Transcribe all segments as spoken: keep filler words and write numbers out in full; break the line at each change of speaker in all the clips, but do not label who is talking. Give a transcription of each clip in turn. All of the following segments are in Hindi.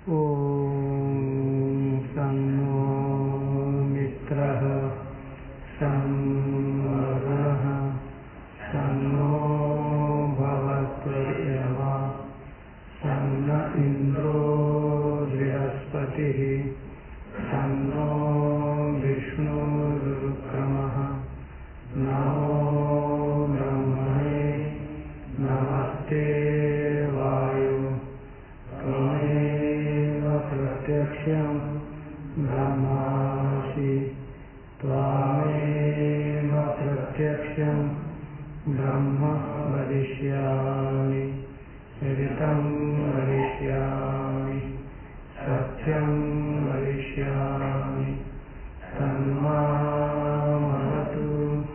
ॐ सन्नो मित्रः सं वरुणः सन्नो भवत्वयवा सन्न इन्द्रो बृहस्पतिः सन्नो विष्णुरुक्रमः नमो ब्रह्मणे नमस्ते वायु त्वमेव प्रत्यक्षं ब्रह्मासि त्वामेव प्रत्यक्षं ब्रह्म वदिष्यामि ऋतं वदिष्यामि सत्यं वदिष्यामि तन्मामवतु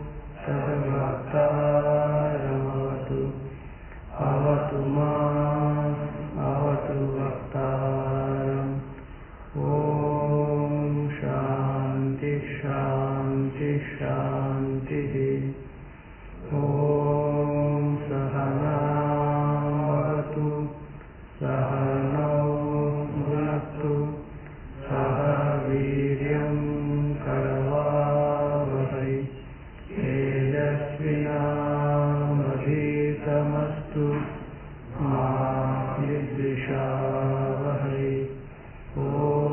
तद्वक्तारमवतु अवतु माम् अवतु वक्तारम् ॐ शान्ति शान्ति शान्तिः ॐ सहनावतु सहनौ भुनक्तु सह वीर्यं करवावहै तेजस्विनावधीतमस्तु मा विद्विषावहै ॐ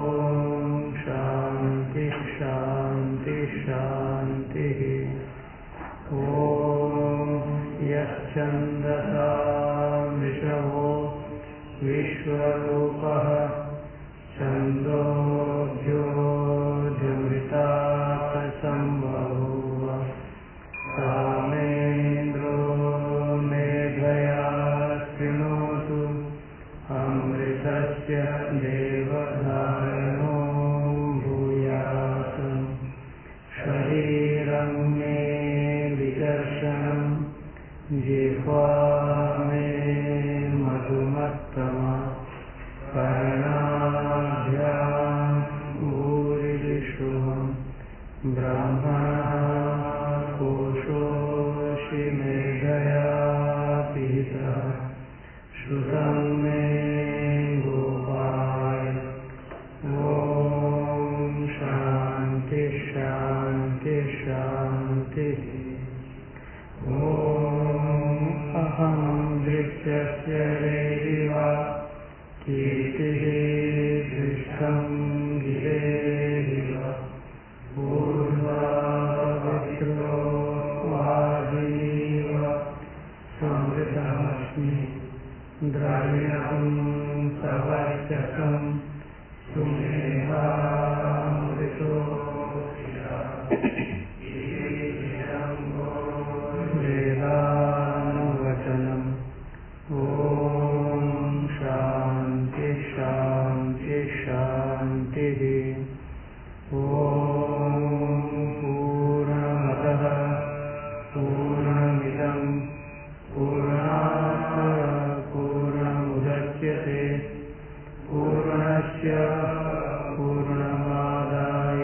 शान्ति शान्ति शान्तिः ॐ यश्चन्दसां विषवो विश्वरूपः छन्दोऽभ्योऽधिमृतात् सम्बभूव कामेन्द्रो मेधया शृणोतु अमृतस्य देवधारणो भूयात् शरीरं मे विदर्शनं जिह्वा मे मधुमत्तमा कर्णाभ्यां भूरिशुभं ब्रह्मणः कोशोऽसि मेधया पीतः श्रुतं मे गोपाय ॐ शान्ति शान्ति शान्तिः ॐ अहं दृश्यस्य देवा कीर्तिः दृष्टं गिरेरिव पूर्वावत्रो वादिनीव संवृतमस्मि द्रविणं सवर्चकं सुमेधामृतो वेदानुवचनम् ॐ शान्ति शान्ति शान्तिः ॐ पूर्णमदः पूर्णमिदं पूर्णात् पूर्णमुदच्यते पूर्णस्य पूर्णमादाय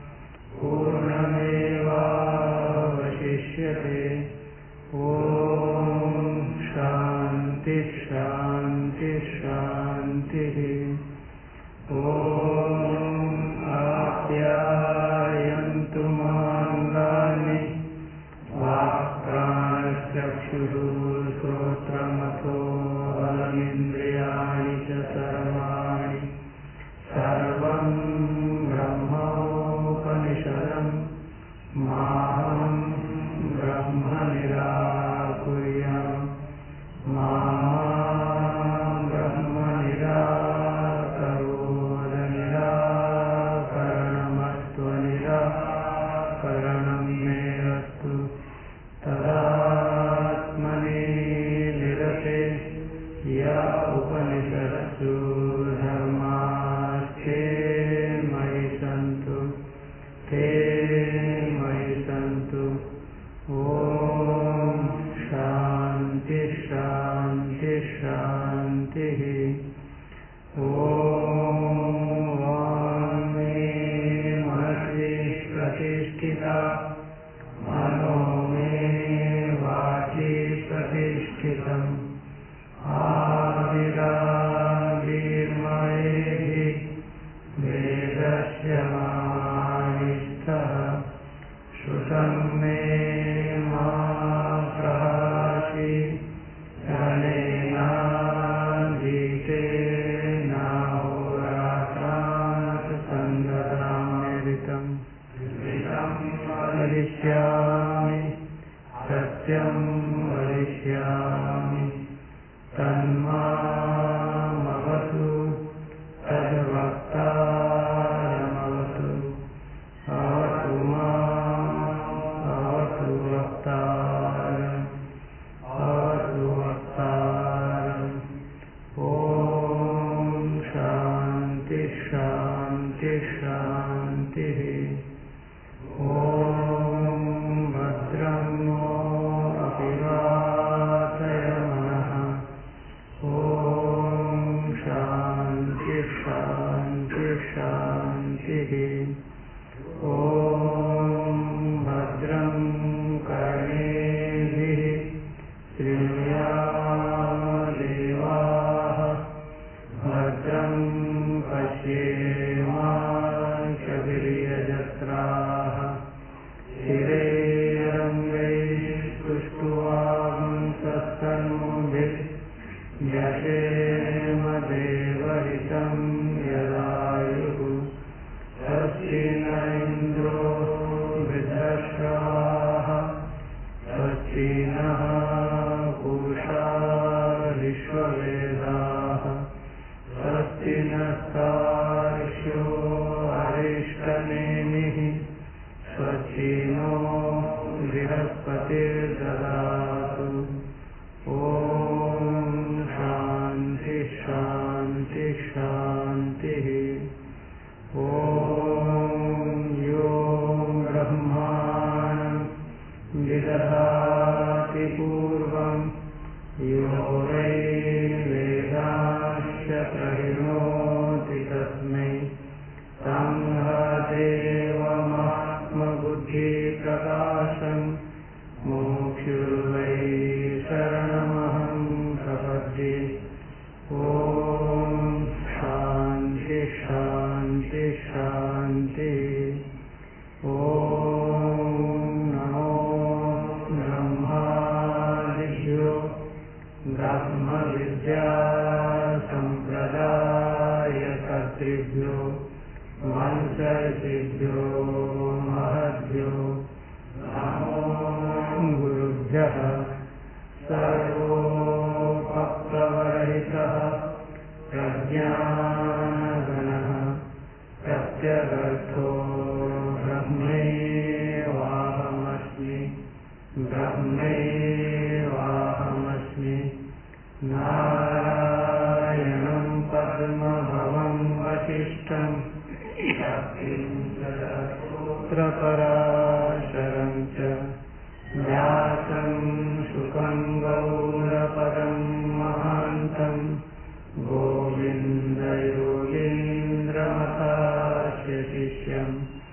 पूर्णमेवावशिष्यते ॐ शान्ति शान्ति शान्तिः ॐ आप्यायन्तु पश्यमानिष्ठः श्रुतं मे मा प्रहासि रणेनाधीतेन होरात्रात् सन्ददाम्यदितं वदिष्यामि सत्यं वदिष्यामि तन्मामवतु तद्वक्तारमवतु अवतु माम् अवतु वक्तारम् अवतु वक्तारम् ॐ शान्ति शान्ति शान्तिः ॐ भद्रं नो अभिवादयमनः ॐ शान्ति शान्ति शान्तिः ॐ भद्रं कर्णेभिः शृणुयामदेवाः भद्रं पश्येमाक्षभिर्यजत्राः स्थिरैरङ्गैस्तुष्ट्वांसस्तनूभिः यशेम देवहितं यदायुः स्वस्ति न इन्द्रो वृद्धश्रवाः स्वस्ति नः पूषा विश्ववेदाः स्वस्ति नस्तार्क्ष्यो अरिष्टनेमिः स्वस्ति नो बृहस्पतिर्ददातु ॐ शान्ति शान्ति शान्तिः ॐ यो ब्रह्माणं विदधाति पूर्वं यो वै वेदांश्च प्रहिणोति तस्मै तं देवमात्मबुद्धिप्रकाशं मोक्षुर्वै शरणमहं प्रपद्ये ॐ शान्ति शान्ति शान्तिः ॐ नमो ब्रह्मादिभ्यो ब्रह्मविद्यासम्प्रदायकर्तृभ्यो मन्त्रऋषिभ्यो महद्भ्यो नमो गुरुभ्यः सर्वोपप्लवरहितः प्रज्ञानगणः प्रत्यगर्थो ब्रह्मैवाहमस्मि ब्रह्मैवाहमस्मि नारायणं पद्मभवं वसिष्ठं सूत्रपराशरं च व्यासं शुकं गौरपदं महान्तं गोविन्दयोगीन्द्रमतास्य शिष्यं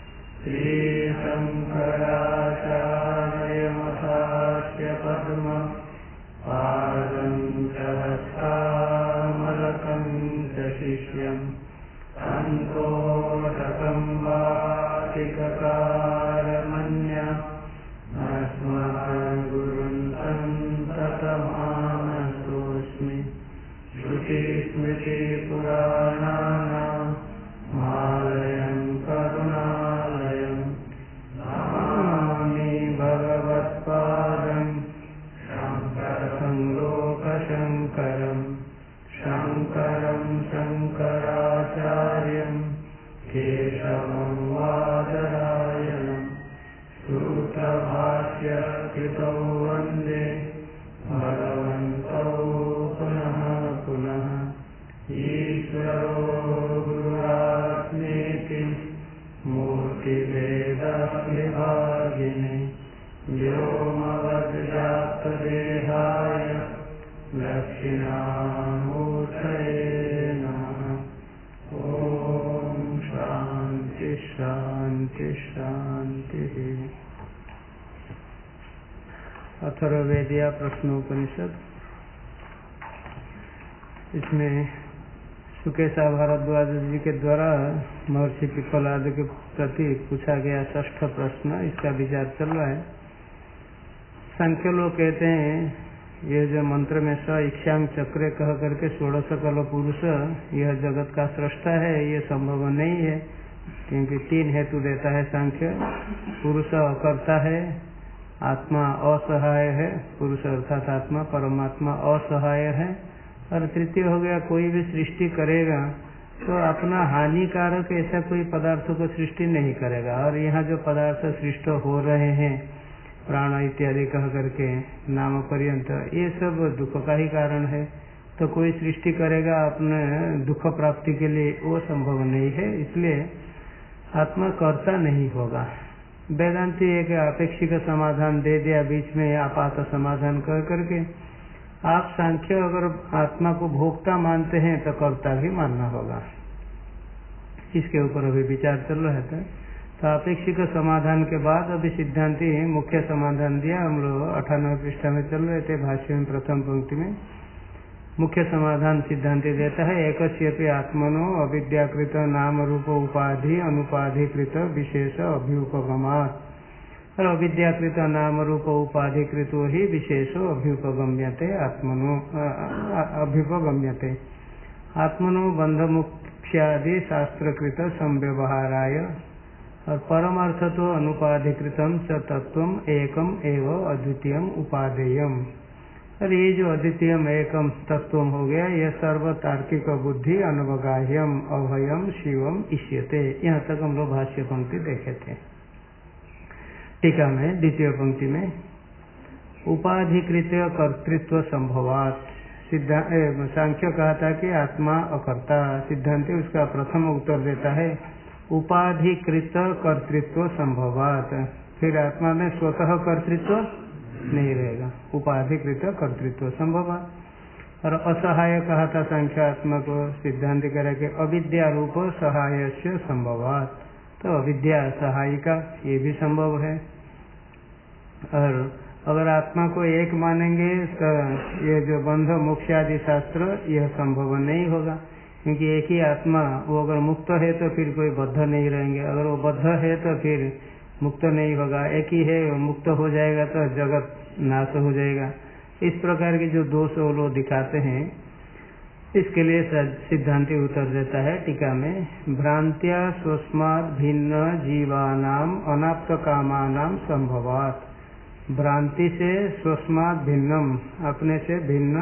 श्रीशङ्कराचार्यमतास्य पद्मं पादं च हस्तामलकं च शिष्यं सन्तोषकं वातिककारमन्य अस्मद्गुरुं सन्ततमानतोऽस्मि श्रुतिस्मृतिपुराणानाम् आलयं करुणालयं नमामि भगवत्पादं शङ्करं लोकशङ्करं शङ्करं शङ्कराचार्यं केशवं वादरायणं सूत्रभाष्यकृतौ वन्दे भगवन्तौ पुनः पुनः ईश्वरो गुरुरात्मेति मूर्तिभेदविभागिने व्योमवद्व्याप्तदेहाय दक्षिणामूर्तये नमः। ॐ शान्ति शान्ति शान्तिः। अथर्ववेदिया प्रश्नोपनिषद, इसमें सुकेशा भारद्वाज जी के द्वारा महर्षि पिप्पलाद के प्रति पूछा गया षष्ठ प्रश्न, इसका विचार चल रहा है। सांख्य लोग कहते हैं ये जो मंत्र में स इच्छाम चक्रे कह करके षोड़श कल पुरुष यह जगत का सृष्टा है, ये संभव नहीं है, क्योंकि तीन हेतु देता है सांख्य। पुरुष अकर्ता है, आत्मा असहाय है, पुरुष अर्थात आत्मा परमात्मा असहाय है, और तृतीय हो गया कोई भी सृष्टि करेगा तो अपना हानिकारक ऐसा कोई पदार्थों को सृष्टि नहीं करेगा। और यहाँ जो पदार्थ सृष्ट हो रहे हैं प्राण इत्यादि कह करके नाम पर्यंत, ये सब दुख का ही कारण है। तो कोई सृष्टि करेगा अपने दुख प्राप्ति के लिए, वो संभव नहीं है, इसलिए आत्मा कर्ता नहीं होगा। वेदांति एक अपेक्षिक समाधान दे दिया बीच में, आपात समाधान कर करके। आप सांख्य अगर आत्मा को भोक्ता मानते हैं तो कर्ता भी मानना होगा, इसके ऊपर अभी विचार चल रहा था। तो अपेक्षिक समाधान के बाद अभी सिद्धांति मुख्य समाधान दिया। हम लोग अठानवे पृष्ठा में चल रहे थे, भाष्य में प्रथम पंक्ति में मुख्य समाधान सिद्धांति देता है। एकस्यपि आत्मनो अविद्याकृत नाम रूप उपाधि अनुपाधिकृत विशेष अभ्युपगमात्, और अविद्याकृत नाम रूप उपाधिकृत ही विशेषो अभ्युपगम्यते आत्मनो अभ्युपगम्यते आत्मनो बंध मुख्यादि शास्त्रकृत संव्यवहाराय, और परमार्थ तो अनुपाधिकृतम च तत्वम एकम एव अद्वितीयम उपादेयम। और ये जो अद्वितीयम एकम तत्वम हो गया, यह सर्व तार्किक बुद्धि अनवगाह्यम अभयम शिवम इष्यते। यहाँ तक हम लोग भाष्य पंक्ति देखे थे। टीका में द्वितीय पंक्ति में उपाधिकृत कर्तृत्व संभवात, सिद्धांत सांख्य कहा था कि आत्मा अकर्ता, सिद्धांत उसका प्रथम उत्तर देता है उपाधिकृत कर्तृत्व संभवात। फिर आत्मा में स्वतः कर्तृत्व नहीं रहेगा, उपाधिकृत कर्तृत्व संभवात। और असहाय कहा था सांख्य आत्मा को, सिद्धांत कह के अविद्या रूप सहाय से संभवात, तो अविद्या सहायिका ये भी संभव है। और अगर आत्मा को एक मानेंगे तो ये जो बंध मोक्ष आदि शास्त्र यह संभव नहीं होगा, क्योंकि एक ही आत्मा, वो अगर मुक्त है तो फिर कोई बद्ध नहीं रहेंगे, अगर वो बद्ध है तो फिर मुक्त नहीं होगा। एक ही है, मुक्त हो जाएगा तो जगत नाश हो जाएगा। इस प्रकार के जो दोष वो लोग दिखाते हैं, इसके लिए सिद्धांति उत्तर देता है टीका में भ्रांत्या स्वस्मात् भिन्न जीवानाम अनाप्त कामानाम संभवात। भ्रांति से स्वस्मात् भिन्नम, अपने से भिन्न,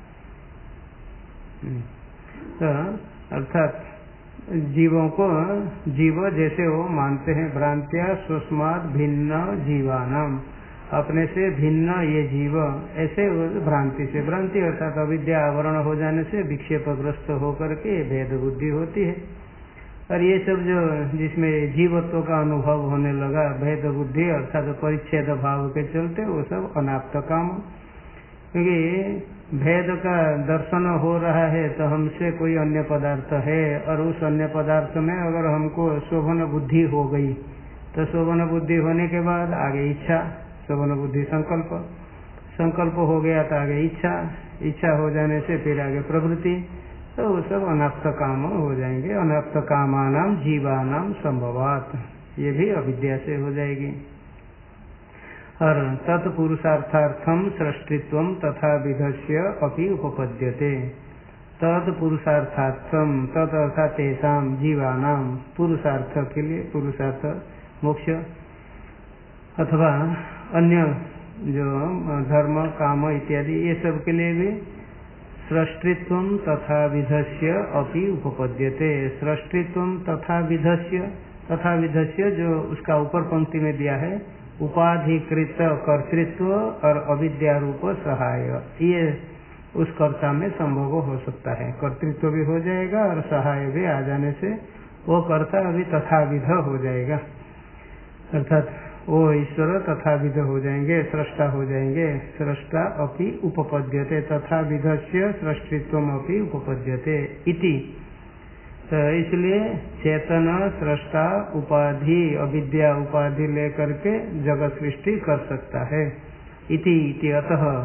तो अर्थात जीवों को जीव जैसे वो मानते हैं। भ्रांत्या स्वस्मात् भिन्न जीवानाम, अपने से भिन्न ये जीव, ऐसे भ्रांति से, भ्रांति अर्थात अविद्या आवरण हो जाने से विक्षेपग्रस्त होकर के भेद बुद्धि होती है। और ये सब जो जिसमें जीवत्व का अनुभव होने लगा, भेद बुद्धि अर्थात परिच्छेद भाव के चलते, वो सब अनाप्त काम। क्योंकि भेद का दर्शन हो रहा है तो हमसे कोई अन्य पदार्थ है, और उस अन्य पदार्थ में अगर हमको शोभन बुद्धि हो गई तो शोभन बुद्धि होने के बाद आगे इच्छा, शोभन बुद्धि संकल्प, संकल्प हो गया तो आगे इच्छा, इच्छा हो जाने से फिर आगे प्रवृत्ति, तो वो सब अनाप्त काम हो जाएंगे। अनाप्त कामानाम जीवानाम संभवात, ये भी अविद्या से हो जाएगी। और तत्पुरुषार्थार्थम सृष्टित्वम तथा विधस्य अपि उपपद्यते। तत्पुरुषार्थार्थम, तत् अर्थात तेषाम जीवानाम, पुरुषार्थ के लिए, पुरुषार्थ मोक्ष अथवा अन्य जो धर्म काम इत्यादि ये सब के लिए भी सृष्टित्वम तथा विधस्य अपि उपपद्यते। सृष्टित्वम तथा विधस्य, तथा विधस्य जो उसका ऊपर पंक्ति में दिया है, उपाधिकृत कर्तृत्व और अविद्या रूप सहाय, ये उस कर्ता में संभव हो सकता है। कर्तृत्व भी हो जाएगा और सहाय भी आ जाने से वो कर्ता अभी तथाविध हो जाएगा, अर्थात वो ईश्वर तथाविध हो जाएंगे, सृष्टा हो जाएंगे। सृष्टा अपि उपपद्यते, तथा विधस्य सृष्टित्वम अपि उपपद्यते इति। तो इसलिए चेतन सृष्टा उपाधि अविद्या उपाधि लेकर के जगत सृष्टि कर सकता है। इति इति अतः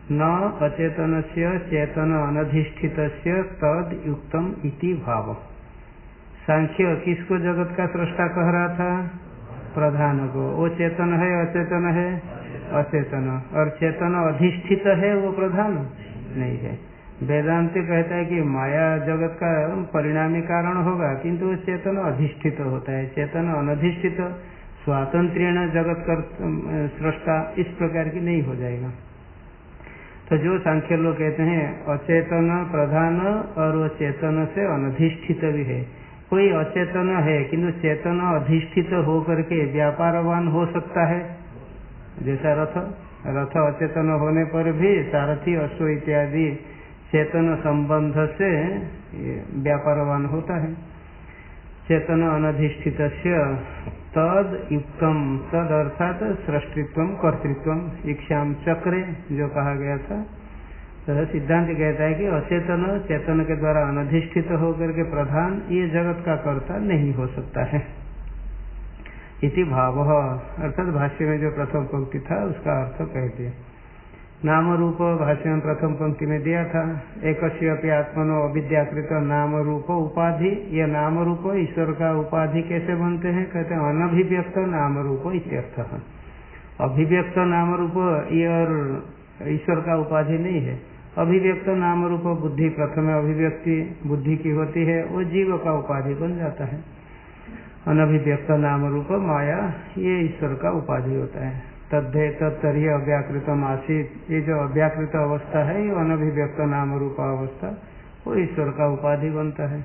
न अचेतनस्य चेतन अनधिष्ठितस्य तद युक्तम इति भाव। सांख्य किसको जगत का सृष्टा कह रहा था? प्रधान को। वो चेतन है अचेतन है? अचेतन। और चेतन अधिष्ठित है वो प्रधान नहीं है। वेदांत कहता है कि माया जगत का परिणामी कारण होगा, किंतु वो चेतन अधिष्ठित होता है। चेतन अनधिष्ठित स्वातंत्र्य जगत कर सृष्टा इस प्रकार की नहीं हो जाएगा। तो जो सांख्य लोग कहते हैं अचेतन प्रधान और वो चेतन से अनधिष्ठित भी है। कोई अचेतन है किंतु चेतन अधिष्ठित होकर के व्यापारवान हो सकता है, जैसा रथ। रथ अचेतन होने पर भी सारथी अश्व इत्यादि चेतन संबंध से व्यापारवान होता है। चेतन अनधिष्ठित तद युक्तम, तद अर्थात सृष्टित्व कर्तृत्व इक्षाम चक्रे जो कहा गया था। तो सिद्धांत कहता है कि अचेतन चेतन के द्वारा अनधिष्ठित होकर के प्रधान ये जगत का कर्ता नहीं हो सकता है। इति भाव अर्थात भाष्य में जो प्रथम पंक्ति था उसका अर्थ कह दिया। नाम रूप भाष्य में प्रथम पंक्ति में दिया था। एकस्यपि आत्मनो अविद्याकृत नाम रूप उपाधि। यह नाम रूप ईश्वर का उपाधि कैसे बनते हैं? कहते हैं अनभिव्यक्त नाम रूप इत्यर्थः। अभिव्यक्त नाम रूप ये और ईश्वर का उपाधि नहीं है। अभिव्यक्त नाम रूप बुद्धि, प्रथम अभिव्यक्ति बुद्धि की होती है, वो जीव का उपाधि बन जाता है। अनभिव्यक्त नाम रूप माया ये ईश्वर का उपाधि होता है। तद्धे तत्तरी अव्याकृतम आसीत, ये जो अव्याकृत अवस्था है ये अनभिव्यक्त नाम रूप अवस्था वो ईश्वर का उपाधि बनता है।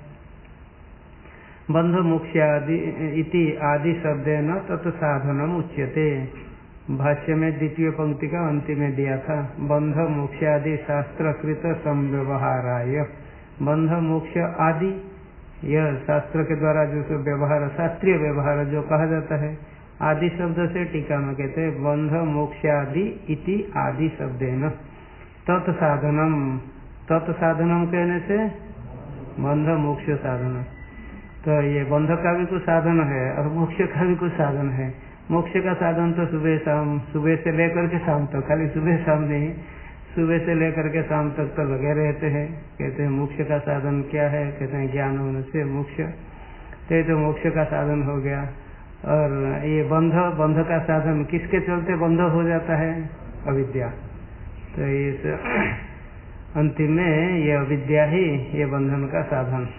बंध मोक्ष आदि इति आदि शब्देन तत्साधनम उच्यते। भाष्य में द्वितीय पंक्ति का अंतिम में दिया था। बंध मोक्ष आदि शास्त्रकृत संव्यवहाराय। बंध मोक्ष आदि यह शास्त्र के द्वारा जो व्यवहार, शास्त्रीय व्यवहार जो कहा जाता है, आदि शब्द से टीका में कहते हैं बंध मोक्ष आदि इति आदि शब्देन तत्साधनम। तत्साधनम कहने से बंध मोक्ष साधन। तो ये बंध का भी कुछ साधन है और मोक्ष का भी कुछ साधन है। मोक्ष का साधन तो सुबह शाम, सुबह से लेकर के शाम तक, खाली सुबह शाम नहीं, सुबह से लेकर के शाम तक तो लगे रहते हैं। कहते हैं मोक्ष का साधन क्या है? कहते हैं ज्ञान होने से मोक्ष। तो तो मोक्ष का साधन हो गया। और ये बंध, बंध का साधन किसके चलते बंध हो जाता है? अविद्या। तो ये अंतिम में ये अविद्या ही ये बंधन का साधन,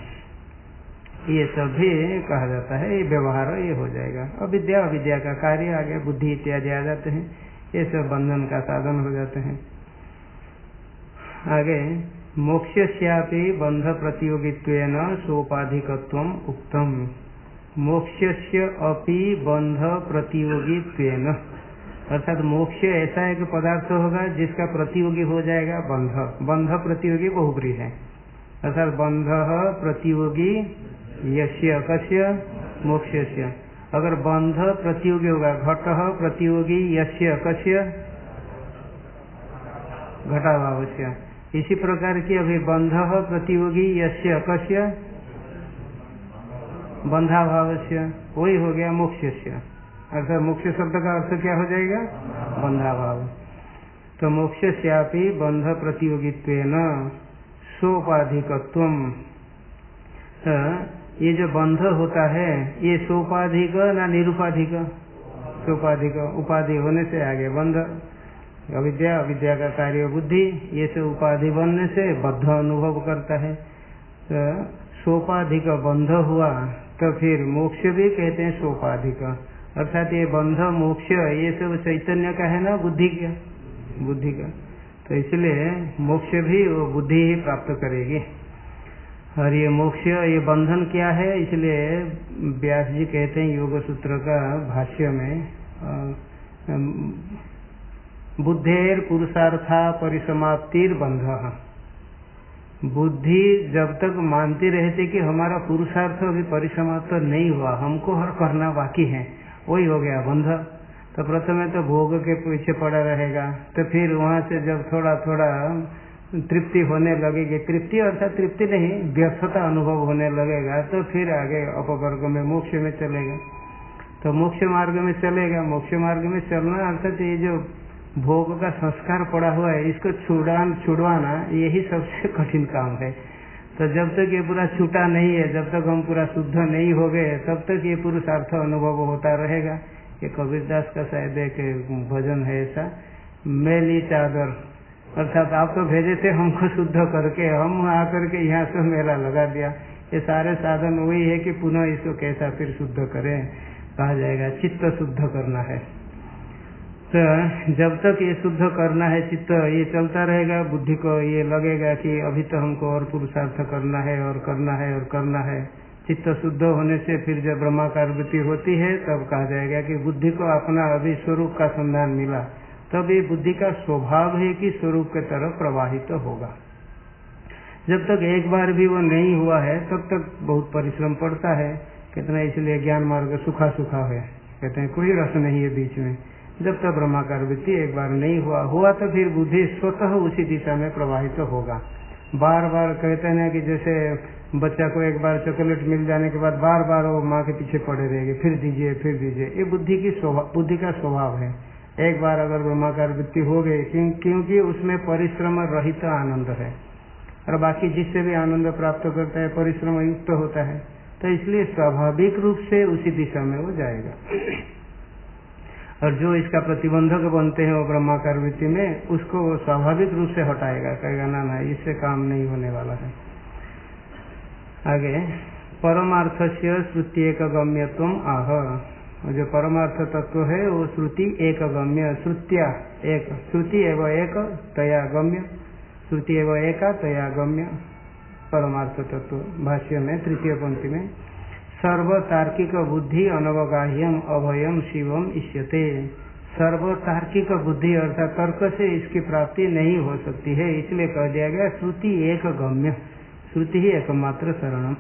ये सब भी कहा जाता है। ये व्यवहार ये हो जाएगा। अविद्या अविद्या का कार्य आ गया, बुद्धि इत्यादि आ जाते हैं, ये सब बंधन का साधन हो जाते हैं। आगे मोक्षस्यापि बंध प्रतियोगित्वेन सोपाधिकत्वम उक्तम। मोक्षस्य अपि बंध प्रतियोगित्वेन, अर्थात मोक्ष ऐसा एक पदार्थ होगा जिसका प्रतियोगी हो जाएगा बंध। बंध प्रतियोगी बहुब्री है, अर्थात बंध प्रतियोगी यस्य कस्य मोक्षस्य। अगर बंध प्रतियोगी होगा, घट प्रतियोगी यस्य कस्य घटाभावस्य। इसी प्रकार की अभी बंध प्रतियोगी यस्य कस्य बंधाभावस्य, वही हो गया मोक्षस्य। अर्थात मोक्ष शब्द का अर्थ क्या हो जाएगा? बंधाभाव। तो मोक्षस्यापि बंध प्रतियोगित्वेन सोपाधिकत्वम। ये जो बंध होता है ये सोपाधिक ना निरुपाधिक? सोपाधिक, उपाधि होने से आगे बंध। अविद्या, अविद्या का कार्य बुद्धि, ये सब उपाधि बनने से बद्ध अनुभव करता है। तो सोपाधिक बंध हुआ तो फिर मोक्ष भी कहते हैं सोपाधिक। अर्थात ये बंध मोक्ष ये सब चैतन्य का है ना, बुद्धि का, बुद्धि का। तो इसलिए मोक्ष भी वो बुद्धि ही प्राप्त करेगी। और ये मोक्ष, ये बंधन क्या है? इसलिए व्यास जी कहते हैं योग सूत्र का भाष्य में बुद्धेर पुरुषार्था परिसमाप्तिर बंध। बुद्धि जब तक मानती रहती कि हमारा पुरुषार्थ अभी परिसमाप्त नहीं हुआ, हमको हर करना बाकी है, वही हो गया बंध। तो प्रथम तो भोग के पीछे पड़ा रहेगा, तो फिर वहां से जब थोड़ा थोड़ा तृप्ति होने लगेगी, तृप्ति अर्थात तृप्ति नहीं, व्यर्थता अनुभव होने लगेगा, तो फिर आगे अपवर्ग में मोक्ष में चलेगा। तो मोक्ष मार्ग में चलेगा। मोक्ष मार्ग में चलना अर्थात ये जो भोग का संस्कार पड़ा हुआ है, इसको छुड़ान छुड़वाना यही सबसे कठिन काम है। तो जब तक ये पूरा छूटा नहीं है, जब तक हम पूरा शुद्ध नहीं हो गए, तब तक ये पुरुषार्थ अनुभव होता रहेगा। ये कबीरदास का शायद एक भजन है ऐसा, मैली चादर, अर्थात आप तो भेजे थे हमको शुद्ध करके, हम आकर के यहाँ से मेला लगा दिया। ये सारे साधन वही है कि पुनः इसको कैसा फिर शुद्ध करें, कहा जाएगा चित्त शुद्ध करना है। तो जब तक ये शुद्ध करना है चित्त, ये चलता रहेगा, बुद्धि को ये लगेगा कि अभी तो हमको और पुरुषार्थ करना है और करना है और करना है। चित्त शुद्ध होने से फिर जब ब्रह्माकार वृत्ति होती है तब कहा जाएगा कि बुद्धि को अपना अभी स्वरूप का संधान मिला, तब ये बुद्धि का स्वभाव है कि स्वरूप के तरफ प्रवाहित तो होगा। जब तक एक बार भी वो नहीं हुआ है तब तक बहुत परिश्रम पड़ता है। कितना इसलिए ज्ञान मार्ग सूखा सूखा है, कहते हैं कोई रस नहीं है बीच में। जब तक ब्रह्माकार वृत्ति एक बार नहीं हुआ हुआ तो फिर बुद्धि स्वतः उसी दिशा में प्रवाहित तो होगा। बार बार कहते हैं कि जैसे बच्चा को एक बार चॉकलेट मिल जाने के बाद बार बार वो माँ के पीछे पड़े रहेंगे, फिर दीजिए फिर दीजिए। ये बुद्धि की स्वभाव, बुद्धि का स्वभाव है। एक बार अगर ब्रह्माकार वृत्ति हो गई, क्योंकि उसमें परिश्रम रहित आनंद है, और बाकी जिससे भी आनंद प्राप्त करता है परिश्रम युक्त होता है, तो इसलिए स्वाभाविक रूप से उसी दिशा में वो जाएगा। और जो इसका प्रतिबंधक बनते हैं वो ब्रह्माकार वृत्ति में, उसको वो स्वाभाविक रूप से हटाएगा, कहेगा ना ना इससे काम नहीं होने वाला है। आगे परमार्थ से श्रुति एक गम्यत्वम आह, जो परमार्थ तत्व है वो श्रुति एक गम्य, श्रुत्या एक, श्रुति एवं एक तया गम्य, श्रुति एवं एका तया गम्य परमार्थ तत्व। भाष्य में तृतीय पंक्ति में सर्व तार्किक बुद्धि अनवगाह्यम अभयम शिवम इष्यते। सर्व तार्किक बुद्धि अर्थात तर्क से इसकी प्राप्ति नहीं हो सकती है, इसलिए कह दिया गया श्रुति एक गम्य, श्रुति ही एकमात्र शरणम।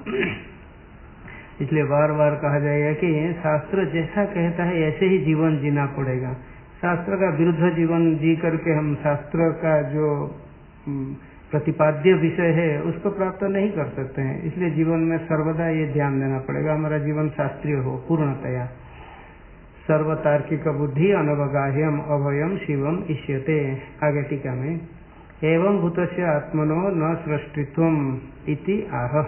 इसलिए बार बार कहा जाएगा कि शास्त्र जैसा कहता है ऐसे ही जीवन जीना पड़ेगा। शास्त्र का विरुद्ध जीवन जी करके हम शास्त्र का जो प्रतिपाद्य विषय है उसको प्राप्त नहीं कर सकते हैं। इसलिए जीवन में सर्वदा ये ध्यान देना पड़ेगा हमारा जीवन शास्त्रीय हो पूर्णतया। सर्व तार्किक बुद्धि अनवगाह्यम अभयम शिवम इष्यते। आगे टीका में एवं भूतस्य आत्मनो न सृष्टित्वम इति आह।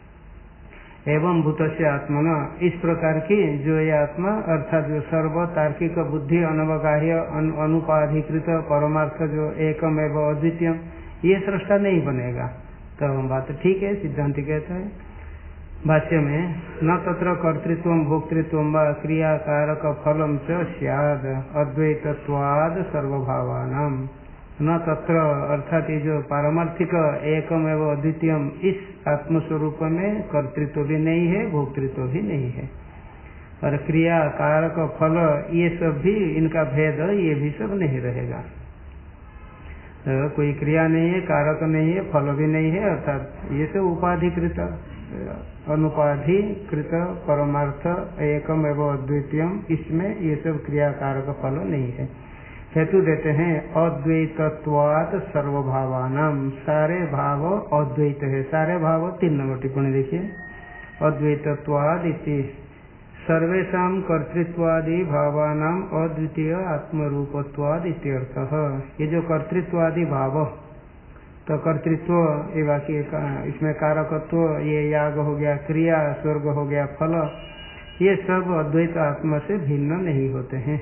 एवं भूतस्य आत्मन, इस प्रकार की जो ये आत्मा अर्थात जो सर्व तार्किक बुद्धि अनवगाह्य अनुपाधिकृत परमार्थ जो एकम एवं अद्वितीय, ये सृष्टा नहीं बनेगा। तो बात ठीक है, सिद्धांति कहता है भाष्य में न तत्र कर्तृत्व भोक्तृत्व व क्रिया कारक फलम च स्याद अद्वैतत्वाद सर्वभावानाम। न तत्र अर्थात ये जो पारमार्थिक एकम एवं अद्वितीयम, इस आत्मस्वरूप में कर्तृत्व भी नहीं है, भोक्तृत्व भी नहीं है, और क्रिया कारक फल ये सब भी, इनका भेद ये भी सब नहीं रहेगा। तो कोई क्रिया नहीं है, कारक नहीं है, फल भी नहीं है, अर्थात ये सब उपाधिकृत अनुपाधिकृत परमार्थ एकम एवं अद्वितीयम, इसमें ये सब क्रिया कारक फल नहीं है। हेतु देते हैं अद्वैतत्वात् सर्वभावानाम, सारे भाव अद्वैत है। सारे भाव तीन नंबर टिप्पणी देखिए, अद्वैतत्वाद इति सर्वेषां कर्तृत्वादि भावानाम अद्वितीय आत्मरूपत्वाद इत्यर्थः। ये जो कर्तृत्वादि भाव, तो कर्तृत्व ये बाकी इसमें कारकत्व, ये याग हो गया, क्रिया स्वर्ग हो गया, फल, ये सब अद्वैत आत्मा से भिन्न नहीं होते हैं।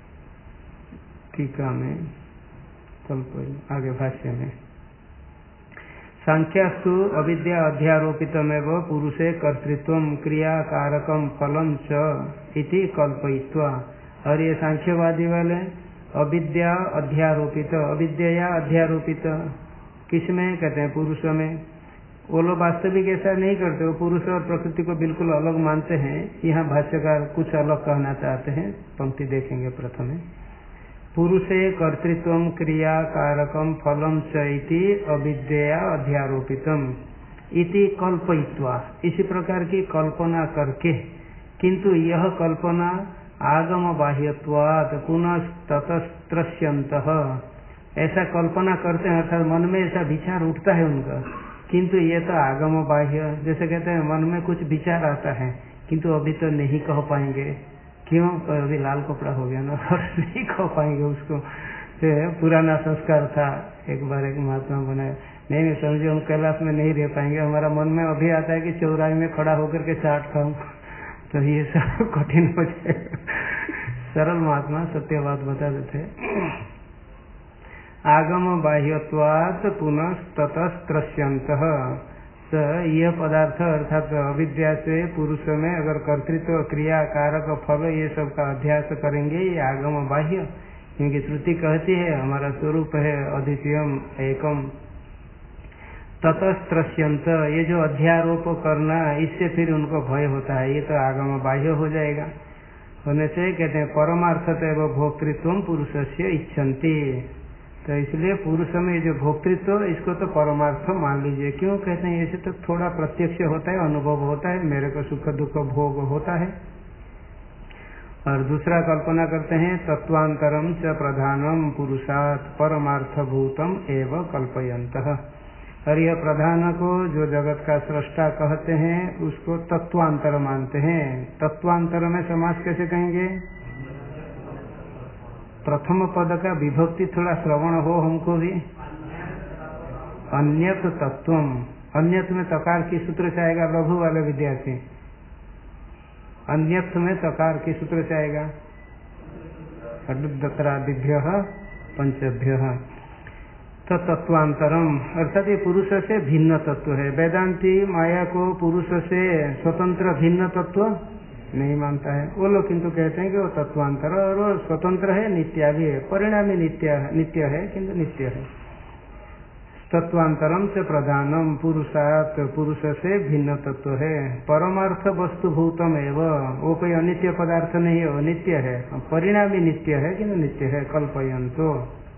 टीका में कल्प आगे भाष्य में सांख्यास्तु अविद्या अध्यारोपितमेव पुरुषे कर्तृत्वम क्रिया कारकम फलम च इति कल्पयित्वा। और ये सांख्यवादी वाले अविद्या अध्यारोपित, अविद्या अध्यारोपित किसमें कहते हैं? पुरुष में। वो लोग वास्तविक ऐसा नहीं करते, वो पुरुष और प्रकृति को बिल्कुल अलग मानते हैं। यहाँ भाष्यकार कुछ अलग कहना चाहते हैं, पंक्ति देखेंगे प्रथम। पुरुषे कर्तृत्वम क्रिया कारकम फलम च इति अविद्या अध्यारोपितम इति कल्पयित्वा, इसी प्रकार की कल्पना करके, किंतु यह कल्पना आगम बाह्यत्वात् पुनः ततस्त्रस्यन्तः, ऐसा कल्पना करते हैं अर्थात मन में ऐसा विचार उठता है उनका, किंतु ये तो आगम बाह्य, जैसे कहते हैं मन में कुछ विचार आता है किंतु अभी तो नहीं कह पाएंगे। क्यों? अभी लाल कपड़ा हो गया ना, और नहीं कह पाएंगे उसको, से पुराना संस्कार था। एक बार एक महात्मा बनाया, नहीं नहीं समझे हम कैलाश में नहीं रह पाएंगे, हमारा मन में अभी आता है कि चौराहे में खड़ा होकर के चाट खाऊं, तो ये सब कठिन हो जाएगा। सरल महात्मा सत्य बात बताते थे। आगम बाह्यत्वात् पुनः ततस्त्रस्यन्तः, यह पदार्थ अर्थात अविद्या से पुरुष में अगर कर्तृत्व क्रिया कारक फल ये सब का अध्यास करेंगे, ये आगम बाह्य, क्योंकि श्रुति कहती है हमारा स्वरूप है अद्वितीयम एकम। ततस्त्रस्यन्त, ये जो अध्यारोप करना इससे फिर उनको भय होता है, ये तो आगम बाह्य हो जाएगा। होने से कहते हैं परमार्थत एवं भोक्तृत्व पुरुषस्य इच्छन्ति, तो इसलिए पुरुष में जो भोक्तृत्व इसको तो परमार्थ मान लीजिए। क्यों कहते हैं, ऐसे तो थोड़ा प्रत्यक्ष होता है, अनुभव होता है, मेरे को सुख दुख भोग होता है। और दूसरा कल्पना करते हैं तत्वांतरम च प्रधानम पुरुषात् परमार्थ भूतम एवं कल्पयन्तः, और यह प्रधान को जो जगत का सृष्टा कहते हैं उसको तत्वांतर मानते हैं। तत्वांतर में समास कैसे कहेंगे? प्रथम पद का विभक्ति थोड़ा श्रवण हो हमको भी। अन्यत तत्वम, अन्यत में तकार की सूत्र से आएगा, लघु वाले विद्यार्थी अन्यत में तकार की सूत्र से आएगा, अड्डत्रादिभ्य पंचभ्य। तो तत्वांतरम अर्थात ये पुरुष से भिन्न तत्व है। वेदांती माया को पुरुष से स्वतंत्र भिन्न तत्व नहीं मानता है वो लोग, किंतु कहते हैं कि वो तत्वांतर और वो स्वतंत्र है, नित्य भी है, परिणामी नित्य नित्य है किंतु नित्य है। तत्वांतरम से प्रधानम पुरुषात्, पुरुष से भिन्न तत्व है। परमार्थ वस्तु भूतम एवं, वो कोई अनित्य पदार्थ नहीं है, वो नित्य है, परिणामी नित्य है किंतु नित्य है। कल्पयन्तो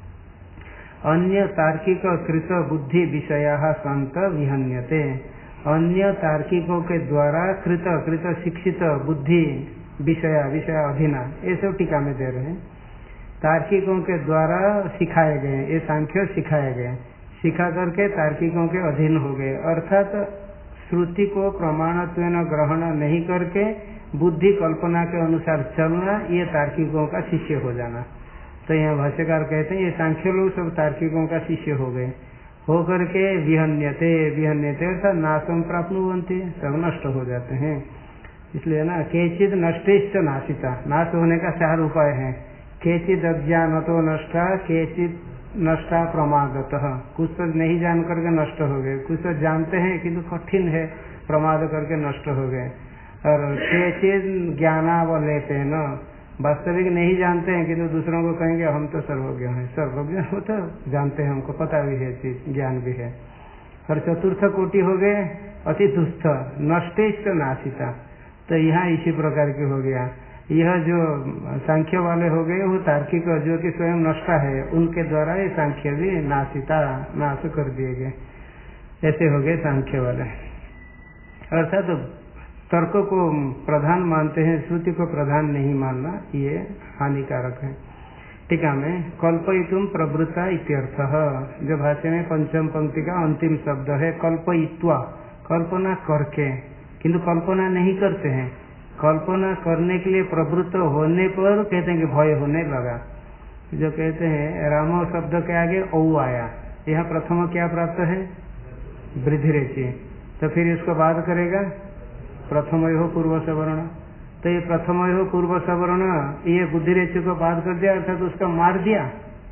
अन्य तार्किक कृत बुद्धि विषया संत विहन्यते, अन्य तार्किकों के द्वारा कृत कृत शिक्षित बुद्धि विषय विषय अधीना, ये सब टीका में दे रहे हैं। तार्किकों के द्वारा सिखाए गए, ये सांख्य सिखाए गए, सिखा करके तार्किकों के अधीन हो गए, अर्थात श्रुति को प्रमाणत्वेन ग्रहण नहीं करके बुद्धि कल्पना के अनुसार चलना, ये तार्किकों का शिष्य हो जाना। तो यहाँ भाष्यकार कहते हैं ये सांख्य लोग सब तार्किकों का शिष्य हो गए, हो करके विहन्यते, विहन्यते अर्थात नाशम प्राप्नुवन्ति, सब नष्ट हो जाते हैं। इसलिए ना केचिद नष्टिश्च नाशिता, नाश होने का चार उपाय है। केचिद अज्ञानतो नष्टा, केचिद नष्टा प्रमादतः, कुछ तो नहीं जान करके नष्ट हो गए, कुछ तो जानते हैं किंतु कठिन है प्रमाद करके नष्ट हो गए, और केचिद ज्ञानावलेपेन, वास्तविक नहीं जानते हैं किंतु दूसरों को कहेंगे हम तो सर्वज्ञ हैं, सर्वज्ञ हो तो जानते हैं, हमको पता भी है, चीज ज्ञान भी है। और चतुर्थ कोटि हो गए अति दुष्ट, नष्टिश्च नाशिता, तो यहाँ इसी प्रकार के हो गया। यह जो सांख्य वाले हो गए वो तार्किक जो कि स्वयं नष्ट है, उनके द्वारा ये सांख्य भी नाशिता, नाश कर दिए गए, ऐसे हो गए सांख्य वाले। अर्थात तो तर्क को प्रधान मानते हैं, श्रुति को प्रधान नहीं मानना ये हानिकारक है। टीका में कल्पयितुम प्रवृत्ता इत्यर्थः, जो भाष्य में पंचम पंक्ति का अंतिम शब्द है कल्पयित्वा, कल्पना करके, किंतु कल्पना नहीं करते हैं, कल्पना करने के लिए प्रवृत्त होने पर कहते हैं कि भय होने लगा। जो कहते हैं राम शब्द के आगे औ आया, यहाँ प्रथम क्या प्राप्त है? वृद्धि रेचि, तो फिर इसको बाद करेगा प्रथम यो पूर्व सवर्ण, तो ये प्रथम यो पूर्व सवर्ण ये बुद्धि रेचि को बाद कर दिया, अर्थात तो उसका मार दिया,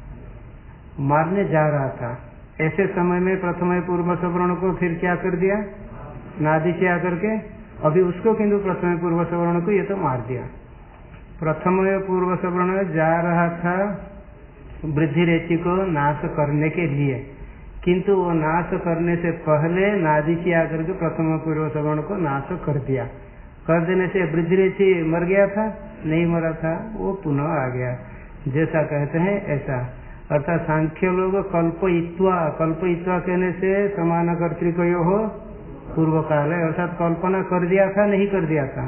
मारने जा रहा था, ऐसे समय में प्रथम पूर्व सवर्ण को फिर क्या कर दिया? नादि से आकर के अभी उसको किंतु प्रथम पूर्व सवर्ण को ये तो मार दिया। प्रथम पूर्व सवर्ण जा रहा था वृद्धि रेचि को नाश करने के लिए, किंतु वो नाश करने से पहले नादि से आकर के प्रथम पूर्व सवर्ण को नाश कर दिया। कर देने से वृद्धि रेचि मर गया था? नहीं मरा था, वो पुनः आ गया, जैसा कहते हैं ऐसा। अर्थात सांख्य लोग कल्पयित्वा, कल्पयित्वा कहने से समान कर्तृकयो हो पूर्व काल है, अर्थात कल्पना कर दिया था नहीं कर दिया था,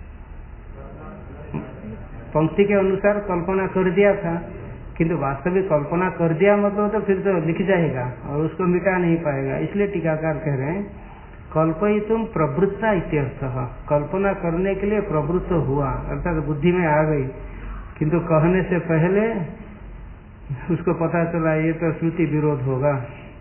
पंक्ति के अनुसार कल्पना कर दिया था, किंतु वास्तविक कल्पना कर दिया मतलब तो फिर तो लिख जाएगा और उसको मिटा नहीं पाएगा। इसलिए टीकाकार कह रहे हैं कल्पयितुम प्रवृत्ता इत्यर्थः, कल्पना करने के लिए प्रवृत्त हुआ, अर्थात बुद्धि में आ गई, किंतु कहने से पहले उसको पता चला ये तो श्रुति विरोध होगा।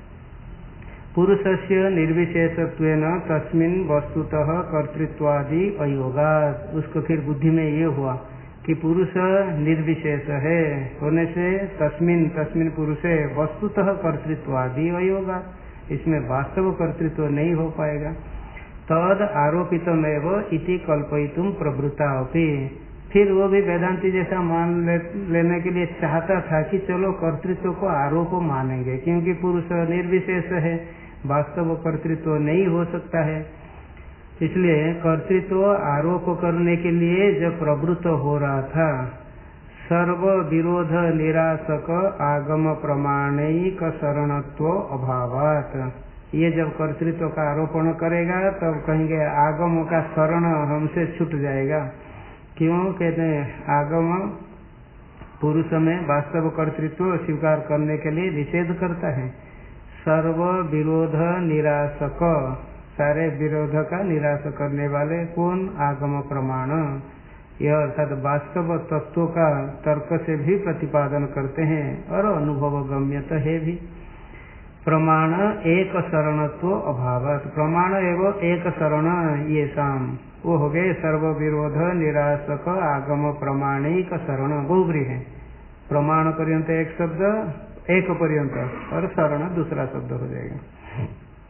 पुरुषस्य निर्विशेषत्वेन तस्मिन् वस्तुतः कर्तृत्वादि अयोगात्, उसको फिर बुद्धि में ये हुआ कि पुरुष निर्विशेष है होने से तस्मिन् तस्मिन् पुरुषे वस्तुतः कर्तृत्वादि अयोगात्, इसमें वास्तव कर्तृत्व नहीं हो पाएगा। तद आरोपितमेव इति कल्पयितुम प्रवृत्ता अपि, फिर वो भी वेदांती जैसा मान ले, लेने के लिए चाहता था कि चलो कर्तृत्व को आरोप मानेंगे, क्योंकि पुरुष निर्विशेष है, वास्तव कर्तृत्व नहीं हो सकता है। इसलिए कर्तृत्व आरोप करने के लिए जब प्रवृत्त हो रहा था, सर्व विरोध निराशक आगम प्रमाणिक शरणत्व अभावात, ये जब कर्तृत्व का आरोपण करेगा तब कहेंगे आगम का शरण हमसे छूट जाएगा। क्यों कहते हैं? आगम पुरुष में वास्तव कर्तृत्व स्वीकार करने के लिए निषेध करता है। सर्व विरोध निराशक, सारे विरोध का निराश करने वाले कौन? आगम प्रमाण, यह अर्थात वास्तव तत्व का तर्क से भी प्रतिपादन करते हैं और अनुभव गम्य तो है भी। प्रमाण एक शरणत्व अभावत, प्रमाण एवं एक शरण ये शाम वो हो गए सर्व विरोध निराशक आगम प्रमाणिक शरण, बहुब्री है। प्रमाण पर्यंत एक शब्द, एक पर्यंत, और शरण दूसरा शब्द हो जाएगा।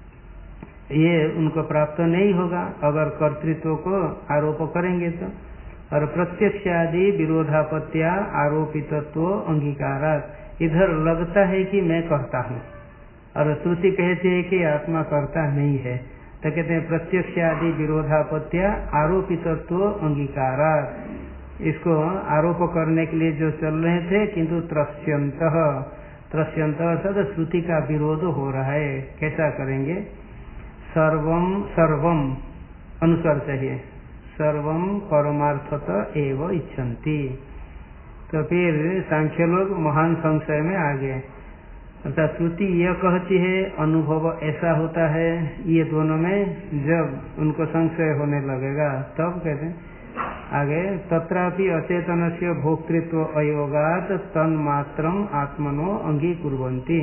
ये उनको प्राप्त नहीं होगा अगर कर्तृत्व को आरोप करेंगे तो। और प्रत्यक्ष आदि विरोधापत्या आरोपितत्व अंगीकारात, इधर लगता है कि मैं करता हूँ और श्रुति कहती है कि आत्मा करता नहीं है, तो कहते हैं प्रत्यक्ष आदि विरोधापत्या आरोपितत्व अंगीकारात, इसको आरोप करने के लिए जो चल रहे थे किंतु त्रस्यंत, त्रस्यंत अर्थात श्रुति का विरोध हो रहा है। कैसा करेंगे? सर्वम सर्वम अनुसार चाहिए, सर्वम परमार्थत एव इच्छन्ति। तो फिर सांख्य लोग महान संशय में आ गए, अर्थात श्रुति यह कहती है अनुभव ऐसा होता है, ये दोनों में जब उनको संशय होने लगेगा तब कहते हैं आगे तत्रापि अचेतनस्य भोक्तृत्व अयोगात तन्मात्रम आत्मनो अंगीकुर्वन्ति,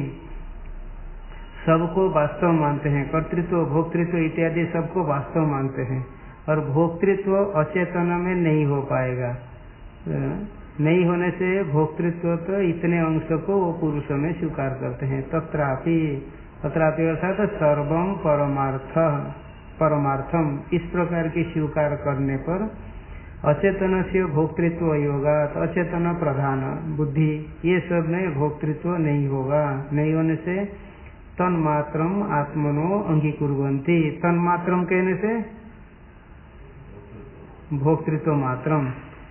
सबको वास्तव मानते हैं, कर्तृत्व भोक्तृत्व इत्यादि सबको वास्तव मानते हैं, और भोक्तृत्व अचेतन में नहीं हो पाएगा। नहीं होने से भोक्तृत्व तो इतने अंश को वो पुरुष में स्वीकार करते हैं। तत्रापि, तत्रापि अर्थात सर्वम परमार्थ परमार्थम, इस प्रकार की स्वीकार करने पर अचेतन से भोक्तृत्व होगा, तो अचेतन प्रधान बुद्धि ये सब में भोक्तृत्व नहीं होगा। नहीं होने से तन्मात्रम आत्मनो अंगीकुर्वन्ति, तन्मात्रम कहने से भोक्तृत्व मात्रम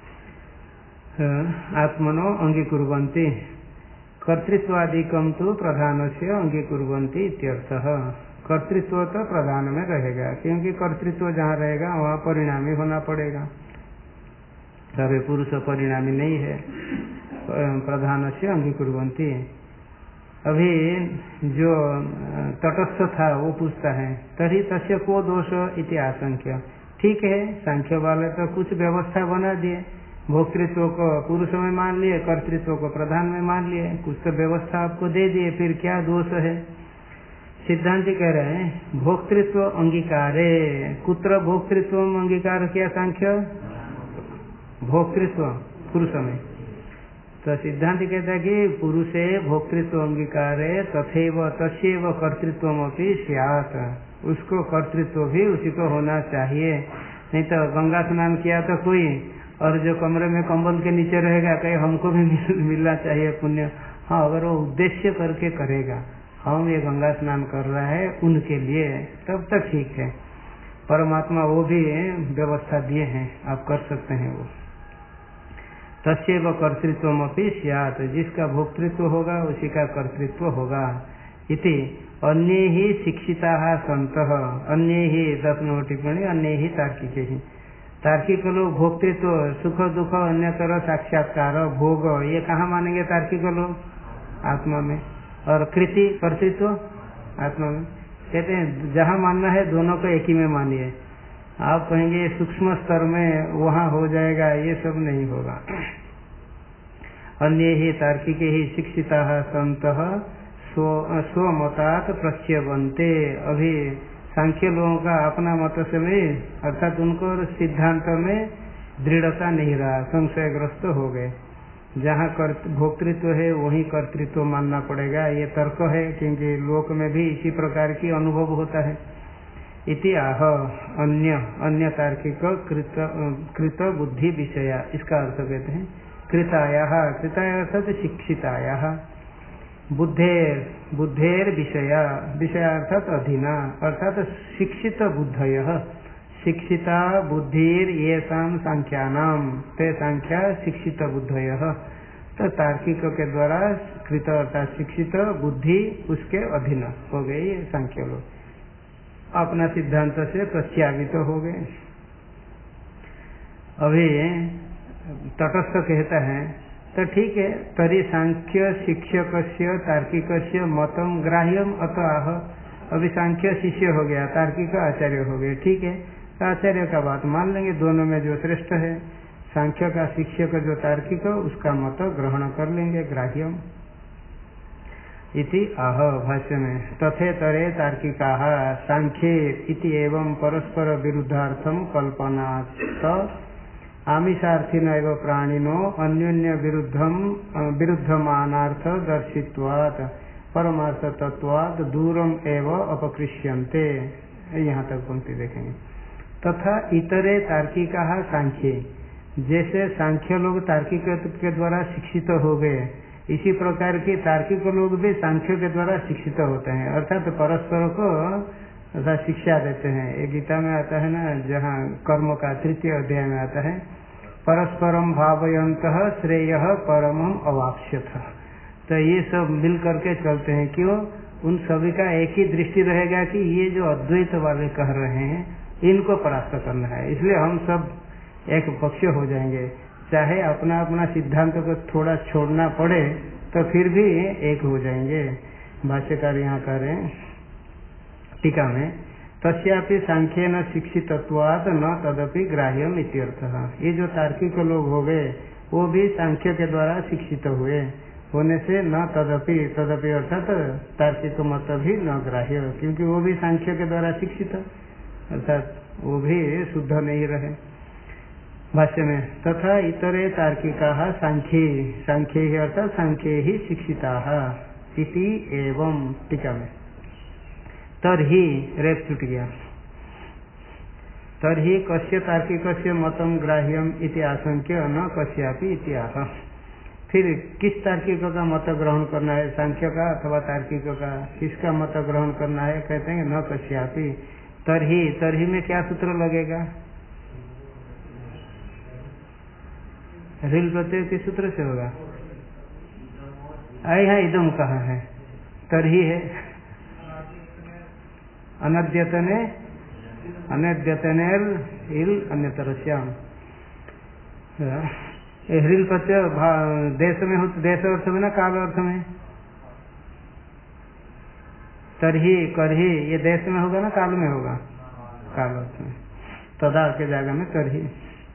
आत्मनो अंगीकुर्वन्ति, कर्तृत्वादिकम तो प्रधान से अंगीकुर्वन्ति इत्यर्थः। कर्तृत्व तो प्रधान में रहेगा, क्योंकि कर्तृत्व जहाँ रहेगा वहाँ परिणामी होना पड़ेगा। तभी पुरुष परिणामी नहीं है, प्रधान से अंगीकुर्वन्ति। अभी जो तटस्थ था वो पूछता है तरी तस्य को दोष इति आशंक्य, ठीक है सांख्य वाले तो कुछ व्यवस्था बना दिए, भोक्तृत्व को पुरुष में मान लिए, कर्तृत्व को प्रधान में मान लिए, कुछ तो व्यवस्था आपको दे दिए, फिर क्या दोष है? सिद्धांत कह रहे हैं भोक्तृत्व अंगीकारे, कुत्र भोक्तृत्व अंगीकार किया सांख्य? भोक्तृत्व पुरुष में। तो सिद्धांत कहता है कि पुरुषे भोक्तृत्व अंगीकारे तथैव तस्यैव कर्तृत्वमपि स्यात्, उसको कर्तृत्व भी उसी को होना चाहिए। नहीं तो गंगा स्नान किया तो कोई, और जो कमरे में कंबल के नीचे रहेगा कहीं हमको भी मिलना चाहिए पुण्य। हाँ, अगर वो उद्देश्य करके करेगा, हम ये गंगा स्नान कर रहा है उनके लिए, तब तक ठीक है। परमात्मा वो भी व्यवस्था दिए हैं, आप कर सकते हैं वो। तस्यैव कर्तृत्वमपि स्यात्, जिसका भोक्तृत्व होगा उसी का कर्तृत्व होगा। इति अन्ये ही शिक्षिता सन्तः, अन्ये ही दस नंबर टिप्पणी, अन्ये ही तार्किक ही, तार्किक लोग भोक्तृत्व सुख दुख अन्यतर साक्षात्कार भोग ये कहाँ मानेंगे? तार्किक लोग आत्मा में, और कृति कर्तृत्व आत्मा में। कहते हैं जहाँ मानना है दोनों को एक ही में मानिए। आप कहेंगे सूक्ष्म स्तर में वहाँ हो जाएगा, ये सब नहीं होगा। अन्ये ही तार्किके ही शिक्षिताः सन्तः स्वमतात् प्रच्यवन्ते। अभी सांख्य लोगों का अपना मत से नहीं, अर्थात उनको सिद्धांत में दृढ़ता नहीं रहा, संशयग्रस्त हो गए। जहाँ भोक्तृत्व है वहीं कर्तृत्व मानना पड़ेगा, ये तर्क है, क्योंकि लोक में भी इसी प्रकार की अनुभव होता है। इति आह अन्य अन्य तार्किक कृत कृत बुद्धि विषया, इसका अर्थ कहते हैं कृतायाः। कृताया अर्थात शिक्षितायाः। बुद्धेर बुद्धेर विषया, विषया अर्थात अधीना, अर्थात शिक्षित बुद्धयः। शिक्षिता बुद्धिर येषां सांख्यानाम, ते सांख्या शिक्षित बुद्धयः। तो तार्किक के द्वारा कृत अर्थात शिक्षित बुद्धि उसके अधीन हो गए ये सांख्य लोग, अपना सिद्धांत से प्रत्यावित तो हो गए। अभी तटस्थ कहता है तो ठीक है, तरी सांख्य शिक्षकस्य तार्किकस्य मतम ग्राह्यम अतः। अभी सांख्य शिष्य हो गया, तार्किक आचार्य हो गए, ठीक है, तो आचार्य का बात मान लेंगे, दोनों में जो श्रेष्ठ है सांख्य का शिक्षक जो तार्किक उसका मत ग्रहण कर लेंगे, ग्राह्यम इति आह। भाष्य में तथेतरे तार्किकाः सांख्ये इति एवं परस्पर विरुद्धार्थम कल्पनात् आमिषार्थिन एव प्राणिनो अन्योन्य विरुद्धम विरुद्धमानार्थ दर्शित्वात् परमार्थ तत्वात् दूरम एव अपकृष्यन्ते। यहाँ तक पंक्ति देखेंगे। तथा इतरे तार्किकाः सांख्ये, जैसे सांख्य लोग तार्किक के द्वारा शिक्षित हो गए, इसी प्रकार के तार्किक लोग भी सांख्य के द्वारा शिक्षित होते हैं, अर्थात तो परस्पर को अर्थात शिक्षा देते हैं। एक गीता में आता है ना, जहाँ कर्म का तृतीय अध्याय में आता है परस्परम भावयन्तः श्रेयः परमम अवाप्स्यथ। तो ये सब मिल करके चलते हैं, क्यों? उन सभी का एक ही दृष्टि रहेगा कि ये जो अद्वैत वाले कह रहे हैं इनको परास्त करना है, इसलिए हम सब एक पक्ष हो जाएंगे। चाहे अपना अपना सिद्धांत को थोड़ा छोड़ना पड़े तो फिर भी एक हो जाएंगे। भाष्यकार यहाँ कह रहे हैं टीका में तस्यापि सांख्येन शिक्षितत्वात् न तदपि ग्राह्यम इत्यर्थः। ये जो तार्किक लोग हो गए वो भी सांख्य के द्वारा शिक्षित हुए होने से न तदपि, तदपि अर्थात तार्किक मत भी न ग्राह्य, क्योंकि वो भी सांख्य के द्वारा शिक्षित, अर्थात वो भी शुद्ध नहीं रहे। भाष्य में तथा इतरे तार्किकाः सांख्ये, सांख्ये ही अर्थात सांख्ये ही शिक्षिताः इति एवं। टीका में तर्हि रेप छूट गया, तर्हि कस्य तार्किकस्य मतम ग्राह्यम इति आशंक्य न कस्यापि इति आह। फिर किस तार्किक का मत ग्रहण करना है, सांख्य का अथवा तार्किक का, किसका मत ग्रहण करना है? कहते हैं न कस्यापि। तर्हि, तर्हि में क्या सूत्र लगेगा? रील प्रत्यय किस सूत्र से होगा? आई है इदम कहाँ है? तर्हि है अनद्यतने अनद्यतनेर इल अन्यतरस्याम। ह्रील प्रत्यय देश में हो, देश अर्थ में ना काल अर्थ में? तरही करही ये देश में होगा ना काल में होगा? काल अर्थ में, तदा के जागा में तरही।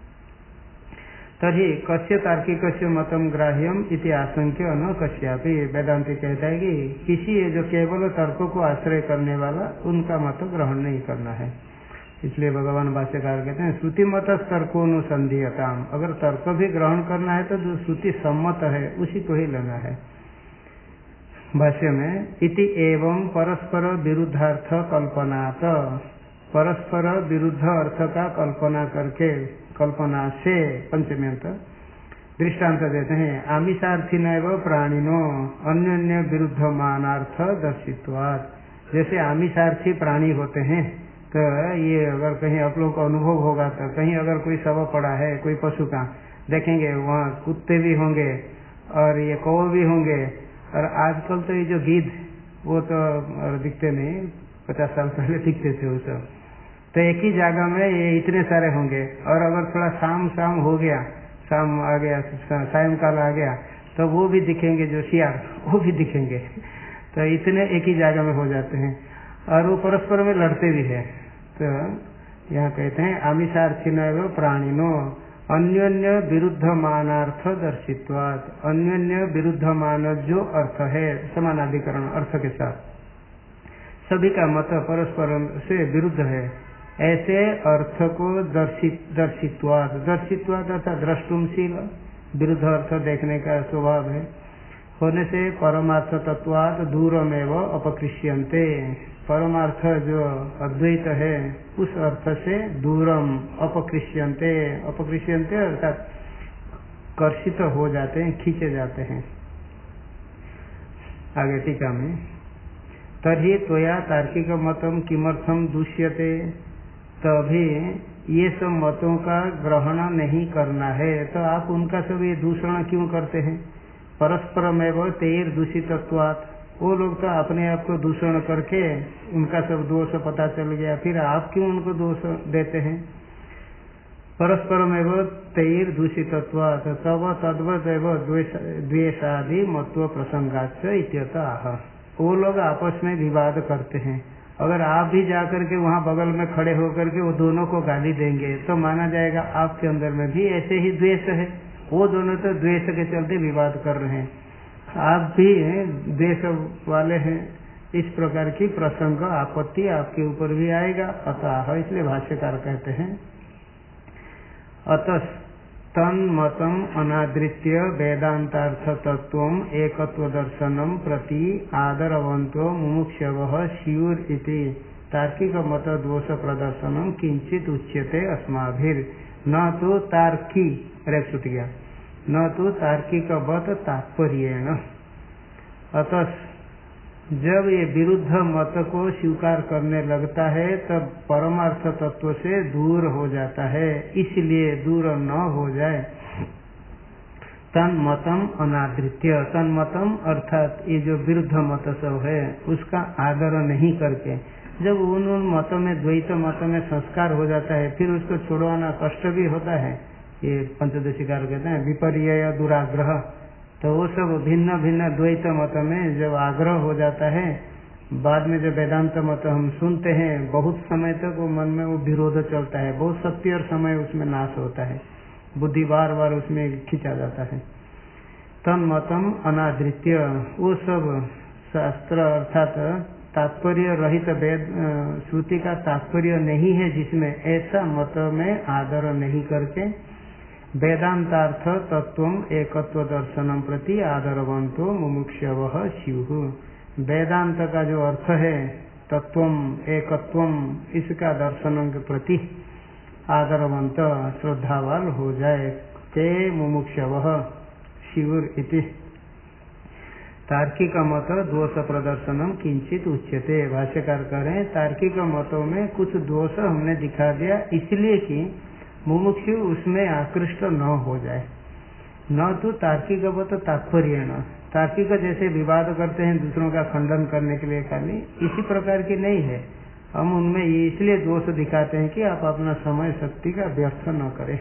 तर्हि कस्य तार्किकस्य मतम ग्राह्यम इति आशंक्य न कस्यापि। वेदांति कहता है कि किसी जो केवल तर्कों को आश्रय करने वाला उनका मत ग्रहण नहीं करना है। इसलिए भगवान भाष्यकार कहते हैं श्रुति मत तर्कोनुसंधीयताम। अगर तर्क भी ग्रहण करना है तो जो श्रुति सम्मत है उसी को ही लेना है। भाष्य में इति एवं परस्पर विरुद्धार्थ कल्पनात, परस्पर विरुद्ध अर्थ का कल्पना करके, कल्पना से पंचमी अंत दृष्टांत देते हैं। आमिषार्थी नैव प्राणिनो अन्योन्य विरुद्ध मानार्थ दर्शित्वात्। जैसे आमिषार्थी प्राणी होते हैं तो ये अगर कहीं आप लोगों को अनुभव होगा तो कहीं अगर कोई शव पड़ा है कोई पशु का, देखेंगे वहाँ कुत्ते भी होंगे और ये कौवे भी होंगे। और आजकल तो ये जो गिद्ध वो तो दिखते नहीं, पचास साल पहले दिखते थे वो सब। तो एक ही जगह में ये इतने सारे होंगे। और अगर थोड़ा शाम शाम हो गया, शाम आ गया, सायंकाल आ गया तो वो भी दिखेंगे, जो शियार वो भी दिखेंगे। तो इतने एक ही जगह में हो जाते हैं और वो परस्पर में लड़ते भी है। तो यहाँ कहते हैं आमिषार्थी न प्राणिनो अन्योन्य विरुद्धमानार्थ दर्शित्वात्, अन्योन्य विरुद्धमान जो अर्थ है समानाधिकरण अर्थ के साथ सभी का मत परस्पर से विरुद्ध है, ऐसे अर्थ को दर्शित दर्शित्वात्, दर्शित्वात् अर्थात द्रष्टुमशील विरुद्ध अर्थ देखने का स्वभाव है होने से परमार्थ तत्वात् दूरमेव अपकृष्यन्ते, परमार्थ जो अद्वैत है उस अर्थ से दूरम अपकृष्यन्ते, अपकृष्यन्ते अर्थात कर्षित हो जाते हैं, खींचे जाते हैं। आगे टीका में तर्हि त्वया तार्किक मतम किमर्थम दुष्यते, तभी ये सब मतों का ग्रहण नहीं करना है तो आप उनका सब ये दूषण क्यों करते हैं। परस्परमेव तेर दूषितत्वात्, वो लोग तो अपने आप को दूषण करके उनका सब दोष पता चल गया, फिर आप क्यों उनको दोष देते हैं। परस्परमेव तेर दूषितत्वात् तव तद्वदेव द्वेषादि मत्व प्रसंगाच्च इत्यतः, वो लोग आपस में विवाद करते हैं, अगर आप भी जाकर के वहाँ बगल में खड़े होकर के वो दोनों को गाली देंगे तो माना जाएगा आपके अंदर में भी ऐसे ही द्वेष है, वो दोनों तो द्वेष के चलते विवाद कर रहे हैं, आप भी द्वेष वाले हैं, इस प्रकार की प्रसंग आपत्ति आपके ऊपर भी आएगा। अतः इसलिए भाष्यकार कहते हैं अतः तन्मतम अनादृत्य वेदांतार्थ तत्वम एकत्व दर्शनम प्रति आदरवंतो मुमुक्षवः स्युर इति तार्किक मत दोष प्रदर्शनम किंचित उच्यते अस्माभिर, न तो तार्की रेप छूट गया, न तो तार्किक वत तात्पर्येण। अतः जब ये विरुद्ध मत को स्वीकार करने लगता है तब परमार्थ तत्व से दूर हो जाता है, इसलिए दूर न हो जाए तन्मतम अनादृत्य, तन्मतम अर्थात ये जो विरुद्ध मत सब है उसका आदर नहीं करके, जब उन उन मतों में द्वैत मत में संस्कार हो जाता है फिर उसको छुड़वाना कष्ट भी होता है। ये पंचदशीकार कहते हैं विपर्यय दुराग्रह, तो वो सब भिन्न भिन्न द्वैत मत में जब आग्रह हो जाता है, बाद में जब वेदांत मत हम सुनते हैं बहुत समय तक वो मन में वो विरोध चलता है, बहुत शक्ति और समय उसमें नाश होता है, बुद्धि बार बार उसमें खींचा जाता है। तन्मतम अनादृत्य, वो सब शास्त्र अर्थात तात्पर्य रहित वेद श्रुति का तात्पर्य नहीं है जिसमें, ऐसा मत में आदर नहीं करके वेदांतार्थ तत्वम एकत्व दर्शनम प्रति आदरवंतो मुमुक्षवः स्युः, वेदांत का जो अर्थ है तत्वम एकत्वम इसका दर्शनम के प्रति आदरवंत श्रद्धावान हो जाए, ते मुमुक्षवः स्युर इति तार्किक मत दोष प्रदर्शनम किंचित उच्यते। भाष्यकार करें तार्किक मतों में कुछ दोष हमने दिखा दिया इसलिए कि मुमुक्षु उसमें आकृष्ट न हो जाए, न तो तार्किक वत तात्पर्य न, तार्किक जैसे विवाद करते हैं दूसरों का खंडन करने के लिए खाली, इसी प्रकार की नहीं है, हम उनमें ये इसलिए दोष दिखाते हैं कि आप अपना समय शक्ति का व्यर्थ न करें।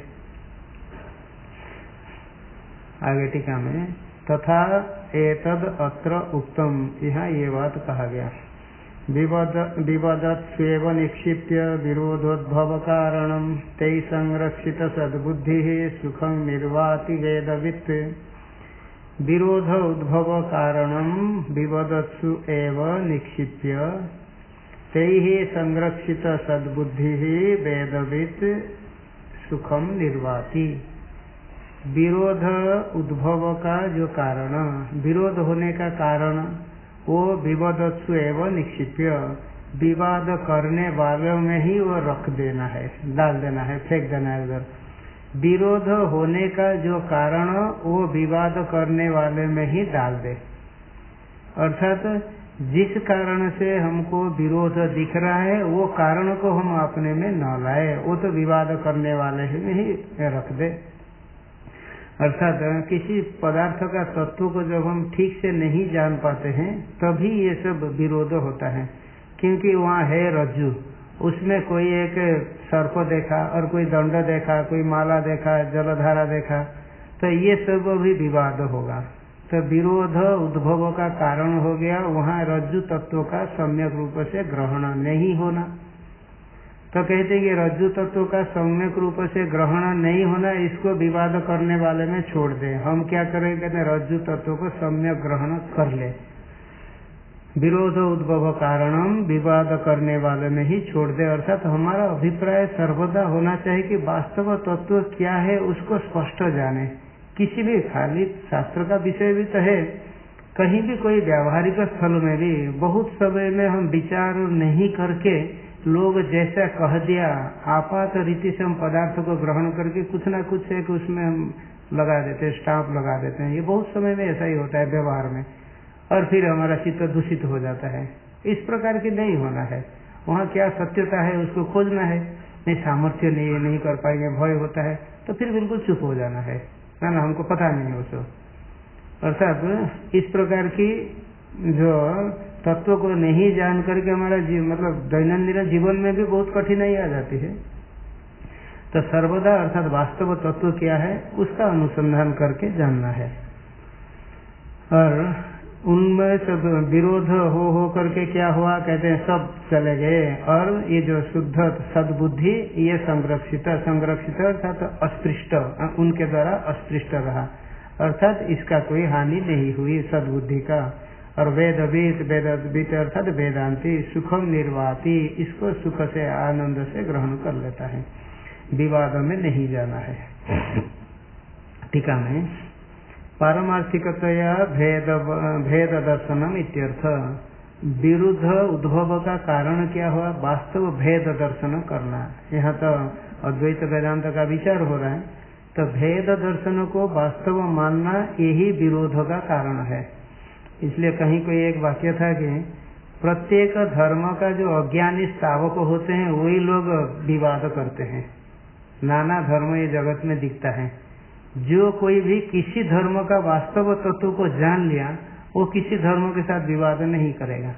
आगे टीका में तथा एतद अत्र उक्तम, यहाँ ये बात कहा गया, विवदत्स्वेव निक्षिप्य विरोधोद्भव कारणम तै संरक्षित सद्बुद्धि सुखं निर्वाति वेदवित्, विरोध उद्भव कारणम विवदत्सु एव निक्षिप्य तैः संरक्षित सद्बुद्धि वेदवित् सुखम निर्वाति। विरोध उद्भव का जो कारण, विरोध होने का कारण वो विवादत्सु एवं निक्षिप्य, विवाद करने वालों में ही वो रख देना है, डाल देना है, फेंक देना है उधर। विरोध होने का जो कारण वो विवाद करने वाले में ही डाल दे, अर्थात जिस कारण से हमको विरोध दिख रहा है वो कारण को हम अपने में न लाए, वो तो विवाद करने वाले में ही रख दे। अर्थात किसी पदार्थ का तत्व को जब हम ठीक से नहीं जान पाते हैं तभी ये सब विरोध होता है, क्योंकि वहाँ है रज्जु, उसमें कोई एक सर्प देखा और कोई दंड देखा, कोई माला देखा, जलधारा देखा, तो ये सब भी विवाद होगा। तो विरोध उद्भव का कारण हो गया वहाँ रज्जु तत्व का सम्यक रूप से ग्रहण नहीं होना। तो कहते हैं कि रज्जु तत्व का सम्यक रूप से ग्रहण नहीं होना, इसको विवाद करने वाले में छोड़ दे। हम क्या करेंगे, कहते हैं रज्जु तत्व को सम्यक ग्रहण कर ले। विरोध उद्भव कारणम विवाद करने वाले में ही छोड़ दे। अर्थात हमारा अभिप्राय सर्वदा होना चाहिए कि वास्तव तत्व क्या है उसको स्पष्ट जाने। किसी भी खाली शास्त्र का विषय भी तो है, कहीं भी कोई व्यावहारिक स्थल में भी बहुत समय में हम विचार नहीं करके लोग जैसा कह दिया आपात रीति से हम पदार्थ को ग्रहण करके कुछ ना कुछ एक उसमें हम लगा देते हैं, स्टाम्प लगा देते हैं। ये बहुत समय में ऐसा ही होता है व्यवहार में, और फिर हमारा चित्त दूषित हो जाता है। इस प्रकार की नहीं होना है। वहाँ क्या सत्यता है उसको खोजना है। नहीं सामर्थ्य नहीं नहीं कर पाएंगे, भय होता है, तो फिर बिल्कुल चुप हो जाना है ना, ना हमको पता नहीं हो सो। अर्थात इस प्रकार की जो तत्व को नहीं जान करके हमारा जीव मतलब दैनंदिन जीवन में भी बहुत कठिनाई आ जाती है। तो सर्वदा अर्थात वास्तव तत्व क्या है उसका अनुसंधान करके जानना है। और उनमें सब विरोध हो हो करके क्या हुआ, कहते हैं सब चले गए, और ये जो शुद्ध सद्बुद्धि ये संरक्षित संरक्षित अर्थात अस्पृष्ट, उनके द्वारा अस्पृष्ट रहा, अर्थात इसका कोई हानि नहीं हुई सद्बुद्धि का। और वेदविद वेदविद अर्थात वेदांती सुखम निर्वाती, इसको सुख से आनंद से ग्रहण कर लेता है, विवाद में नहीं जाना है। टीका में पारमार्थिकतया भेद भेद दर्शनम इत्यर्थ, विरुद्ध उद्भव का कारण क्या हुआ, वास्तव भेद दर्शन करना। यहाँ तो अद्वैत वेदांत का विचार हो रहा है, तो भेद दर्शन को वास्तव मानना यही विरोध का कारण है। इसलिए कहीं कोई एक वाक्य था कि प्रत्येक धर्म का जो अज्ञानी स्थावक होते हैं वही लोग विवाद करते हैं। नाना धर्म ये जगत में दिखता है, जो कोई भी किसी धर्म का वास्तव तत्व को जान लिया वो किसी धर्म के साथ विवाद नहीं करेगा।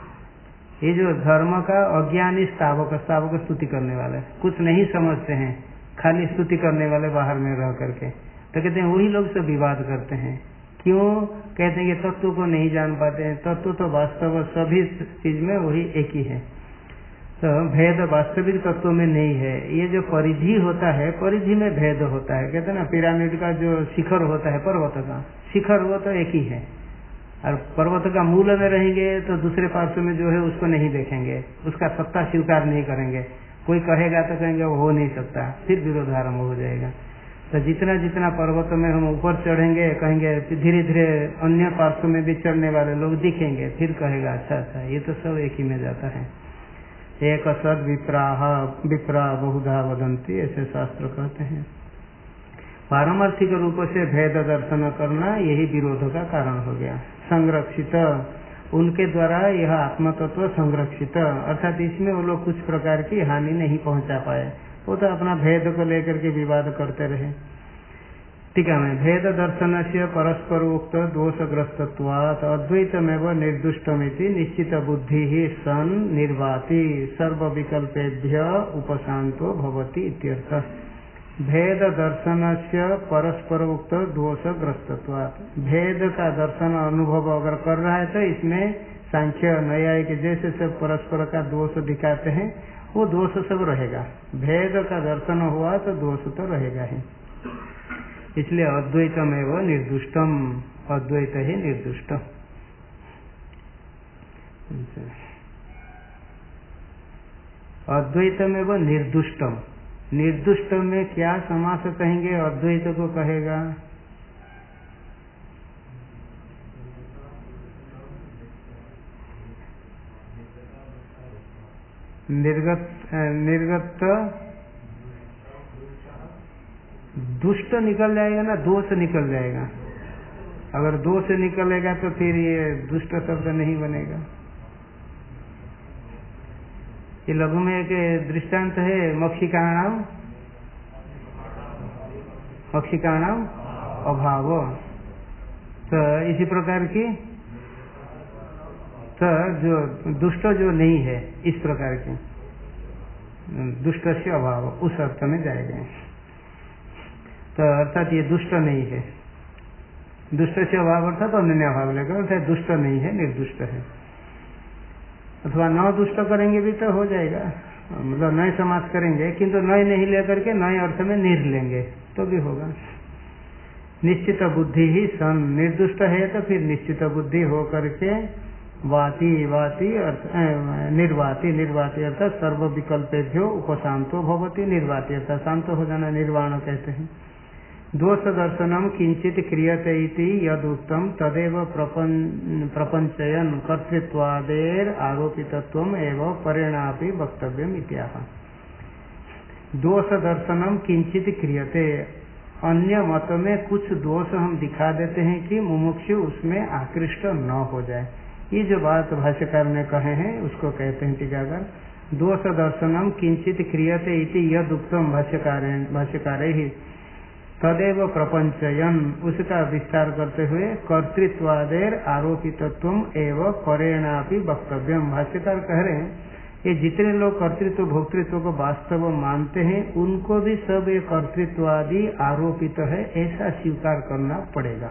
ये जो धर्म का अज्ञानी स्थावक स्थावक स्तुति करने वाले कुछ नहीं समझते हैं, खाली स्तुति करने वाले बाहर में रह करके, तो कहते हैं वही लोग से विवाद करते हैं। क्यों कहते हैं कि तत्व को नहीं जान पाते हैं। तत्व तो वास्तव सभी चीज में वही एक ही है, तो भेद वास्तविक तत्व में नहीं है। ये जो परिधि होता है, परिधि में भेद होता है। कहते हैं ना पिरामिड का जो शिखर होता है, पर्वत का शिखर वो तो एक ही है, और पर्वत का मूल में रहेंगे तो दूसरे पार्श्व में जो है उसको नहीं देखेंगे, उसका सत्ता स्वीकार नहीं करेंगे। कोई कहेगा तो कहेंगे वो हो नहीं सकता, फिर विरोध आरंभ हो जाएगा। तो जितना जितना पर्वत में हम ऊपर चढ़ेंगे कहेंगे, धीरे धीरे अन्य पार्श्व में भी चढ़ने वाले लोग दिखेंगे, फिर कहेगा अच्छा अच्छा ये तो सब एक ही में जाता है। एक सद विप्राह विप्रा बहुधा वदंती, ऐसे शास्त्र कहते हैं। पारमार्थिक रूप से भेद दर्शन करना यही विरोध का कारण हो गया। संरक्षित, उनके द्वारा यह आत्मतत्व संरक्षित, अर्थात इसमें वो लोग कुछ प्रकार की हानि नहीं पहुंचा पाए, वो तो अपना भेद को लेकर के विवाद करते रहे। टीका में भेद दर्शन से परस्पर उक्त दोषग्रस्तत्वात् अद्वैतमेव निर्दुष्टमिति निश्चित बुद्धि ही सन निर्वाति सर्व विकल्पेभ्य उपशांतो भवति इत्यर्थ। भेद दर्शन से परस्पर उक्त दोषग्रस्तत्वात्, भेद का दर्शन अनुभव अगर कर रहा है तो इसमें सांख्य न्यायिक जैसे सब परस्पर का दोष दिखाते हैं, वो दोष सब रहेगा। भेद का दर्शन हुआ तो दोष तो रहेगा ही, इसलिए अद्वैतमेव निर्दुष्टम, अद्वैत ही निर्दुष्ट। अद्वैतमेव निर्दुष्टम, निर्दुष्ट में क्या समास कहेंगे, अद्वैत को कहेगा निर्गत निर्गत दुष्ट निकल जाएगा ना, दोष निकल जाएगा। अगर दोष निकलेगा तो फिर ये दुष्ट शब्द नहीं बनेगा। ये लघु में एक दृष्टांत है, मक्षिकाणाम मक्षिकाणाम अभाव, तो इसी प्रकार की तो जो दुष्ट जो नहीं है इस प्रकार के दुष्ट से अभाव उस अर्थ में जाएगा। तो अर्थात ये दुष्ट नहीं है, दुष्ट से अभाव अर्थात अन्य अभाव लेकर, अर्थात दुष्ट नहीं है निर्दुष्ट है। अथवा न दुष्ट करेंगे भी तो हो जाएगा, मतलब नए समास करेंगे किंतु नए नहीं लेकर के नए अर्थ में निर लेंगे तो भी होगा। निश्चित बुद्धि ही सन, निर्दुष्ट है तो फिर निश्चित बुद्धि हो करके वाति वाति अर्थ निर्वाति निर्वाति अर्थात सर्व विकल्पेभ्यो उपशांतो भवति, निर्वाति अर्थात शांत हो जाना निर्वाण कहते हैं। दोष दर्शनम किंचित क्रियते इति यदुक्तम तदेव प्रपंचयन कर्तृत्वादेर आरोपितत्वम एवं परिणापि वक्तव्यम इत्याह। दोष दर्शनम किंचित क्रियते, अन्य मत में कुछ दोष हम दिखा देते हैं कि मुमुक्षु उसमें आकृष्ट न हो जाए। ये जो बात भाष्यकार ने कहे हैं उसको कहते हैं टीकाकार, दोष दर्शनम किंचित क्रियते इति यदुक्तम भाष्यकार भाष्यकार ही तदेव प्रपंचयन, उसका विस्तार करते हुए कर्तृत्वादेर आरोपितत्वम एवं परेणापि वक्तव्यम। भाष्यकार कह रहे हैं ये जितने लोग कर्तृत्व भोक्तृत्व को वास्तव मानते हैं उनको भी सब ये कर्तृत्वादि आरोपित है ऐसा स्वीकार करना पड़ेगा।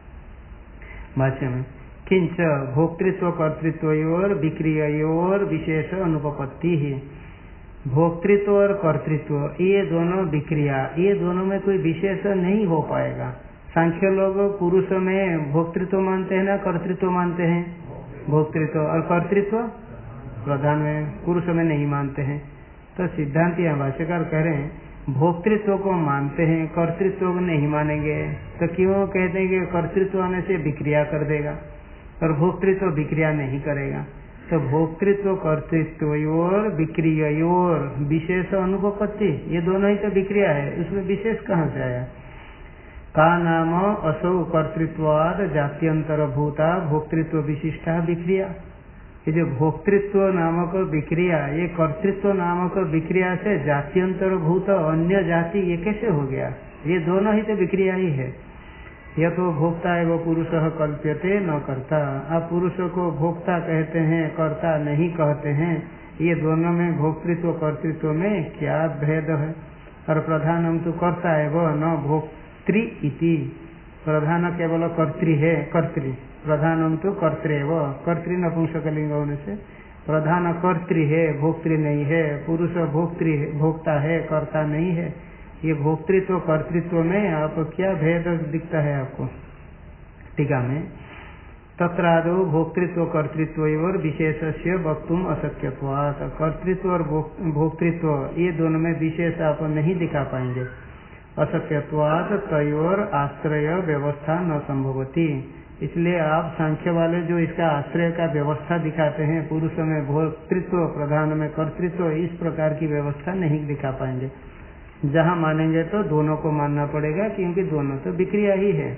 भाष्य में किंच भोक्तृत्व कर्तृत्वयोर विक्रियोर विशेष अनुपपत्ति ही, भोक्तृत्व और कर्तृत्व ये दोनों विक्रिया, ये दोनों में कोई विशेष नहीं हो पाएगा। सांख्य लोग पुरुष में भोक्तृत्व मानते हैं ना कर्तृत्व मानते हैं, भोक्तृत्व, और कर्तृत्व प्रधान में पुरुष में नहीं मानते हैं। तो सिद्धांत या भाष्यकार कह रहे हैं भोक्तृत्व को मानते हैं कर्तृत्व को नहीं मानेंगे, तो क्यों कहते हैं कि कर्तृत्व आने से विक्रिया कर देगा और भोक्तृत्व विक्रिया नहीं करेगा। तो भोक्तृत्व कर्तृत्व और विक्रियोर विशेष अनुपपत्ति, ये दोनों ही तो विक्रिया है, उसमें विशेष कहाँ से आया। का नाम असौ कर्तृत्वाद जात्यंतर भूता भोक्तृत्व विशिष्टा विक्रिया, ये जो भोक्तृत्व नामक विक्रिया ये कर्तृत्व नामक विक्रिया से जात्यंतर भूत अन्य जाति ये कैसे हो गया, ये दोनों ही तो विक्रिया ही है। यह तो भोक्ता एवं पुरुष कल्प्यते न करता, आप पुरुष को भोक्ता कहते हैं कर्ता नहीं कहते हैं, ये दोनों में भोक्तृत्व कर्तृत्व में क्या भेद है। और प्रधानम तो कर्ता एवं न भोक्तृ इति, प्रधान केवल कर्तृ है, कर्तृ प्रधानम तो कर्तृव, कर्तृ नपुंसकलिंग होने से प्रधान कर्तृ है भोक्तृ नहीं है, पुरुष भोक्तृ भोक्ता है कर्ता नहीं है। ये भोक्तृत्व कर्तृत्व में आप क्या भेद दिखता है आपको। टीका में तत्रादो भोक्तृत्व कर्तृत्व और विशेष से वक्तुम अशक्यत्वात्, कर्तृत्व और भोक्तृत्व ये दोनों में विशेष आप नहीं दिखा पाएंगे। अशक्यत्वात् तयोर आश्रय व्यवस्था न संभवती, इसलिए आप सांख्य वाले जो इसका आश्रय का व्यवस्था दिखाते हैं पुरुष में भोक्तृत्व प्रधान में कर्तृत्व, इस प्रकार की व्यवस्था नहीं दिखा पाएंगे। जहाँ मानेंगे तो दोनों को मानना पड़ेगा क्योंकि दोनों तो विक्रिया ही है।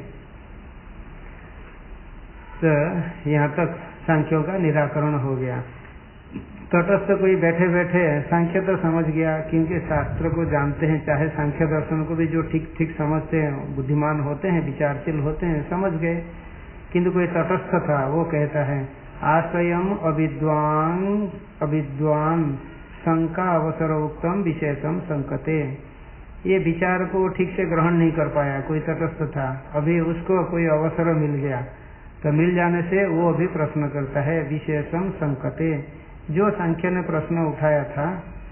तो यहाँ तक सांख्यों का निराकरण हो गया। तटस्थ कोई बैठे बैठे सांख्य तो समझ गया क्योंकि शास्त्र को जानते हैं, चाहे सांख्य दर्शन को भी जो ठीक ठीक समझते हैं बुद्धिमान होते हैं विचारशील होते हैं समझ गए। किंतु कोई तटस्थ था वो कहता है आश्रयम अविद्वान अविद्वान शंका अवसर उत्तम विशेषम संकते, ये विचार को ठीक से ग्रहण नहीं कर पाया, कोई तटस्थ था, अभी उसको कोई अवसर मिल गया तो मिल जाने से वो अभी प्रश्न करता है विशेषम संकते। जो सांख्य ने प्रश्न उठाया था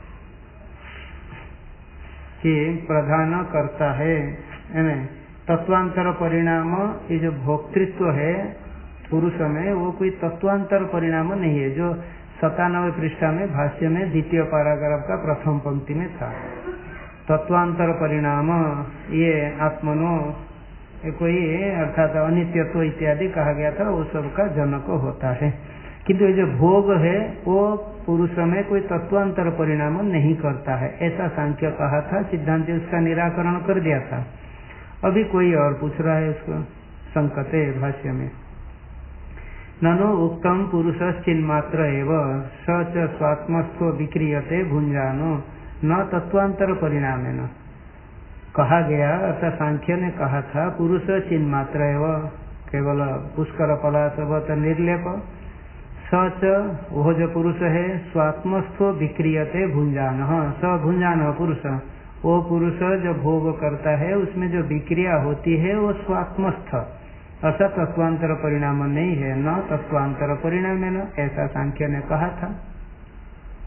कि प्रधान करता है तत्वांतर परिणाम, ये जो भोक्तृत्व है पुरुष में वो कोई तत्वांतर परिणाम नहीं है, जो सतानवे पृष्ठा में भाष्य में द्वितीय पैराग्राफ का प्रथम पंक्ति में था। तत्वांतर परिणाम ये आत्मनो ये कोई अर्थात अनित्यत्व इत्यादि कहा गया था, वो सबका जनक होता है। किंतु ये जो भोग है वो पुरुष में कोई तत्वांतर परिणाम नहीं करता है, ऐसा सांख्य कहा था। सिद्धांत उसका निराकरण कर दिया था। अभी कोई और पूछ रहा है उसको संकते भाष्य में ननु उक्तम पुरुष चिन्मात्र एव स च स्वात्मस्थो विक्रियते भुंजानो न तत्वांतर परिणाम न, कहा गया अर्थात सांख्य ने कहा था पुरुष चिन्मात्र एव केवल पुष्कर पलाशवत निर्लेप, स च वो जो पुरुष है स्वात्मस्थो विक्रियते भुंजान, स भुंजान पुरुष, वो पुरुष जो भोग करता है उसमें जो विक्रिया होती है वो स्वात्मस्थ, ऐसा तत्वांतर परिणाम नहीं है, न तत्वांतर परिणाम है न, ऐसा सांख्य ने कहा था।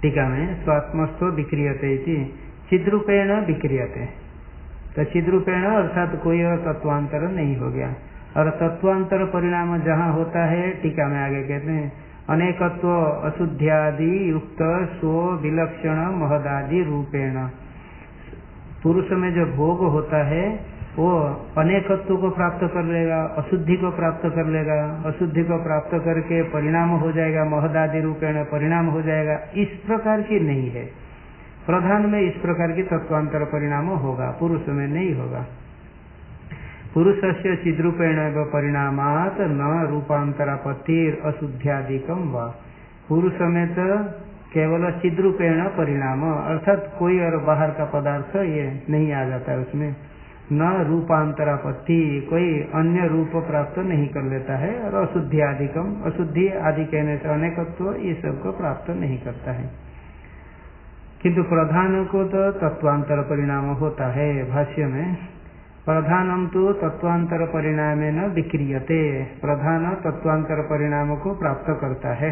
टीका में स्वात्मस्थो विक्रियते इति चिद्रूपेण विक्रियते। तो चिद्रूपेण अर्थात कोई और तत्वांतर नहीं हो गया। और तत्वांतर परिणाम जहाँ होता है, टीका में आगे कहते हैं अनेकत्व अशुद्ध्यादि युक्त स्व विलक्षण महदादि रूपेण। पुरुष में जो भोग होता है वो अनेकत्व को प्राप्त कर लेगा, अशुद्धि को प्राप्त कर लेगा, अशुद्धि को प्राप्त करके परिणाम हो जाएगा, महदादि रूपेण परिणाम हो जाएगा। इस प्रकार की नहीं है। प्रधान में इस प्रकार की तत्वांतर परिणाम होगा, पुरुष में नहीं होगा। पुरुषस्य चिद्रूपेण परिणामात न रूपांतरापत्तिर अशुद्ध्यादिकम वा। पुरुष में तो केवल चिद्रूपेण परिणाम अर्थात कोई और बाहर का पदार्थ ये नहीं आ जाता है उसमें। न रूपांतरापत्ति कोई अन्य रूप प्राप्त नहीं कर लेता है। और अशुद्धि आदिकम अशुद्धि आदि कहने से अनेकत्व ये सब को प्राप्त नहीं करता है। किंतु प्रधान को तो तत्वांतर परिणाम होता है। भाष्य में प्रधानम तो तत्वांतर परिणाम न विक्रियते। प्रधान तत्वांतर परिणाम को प्राप्त करता है।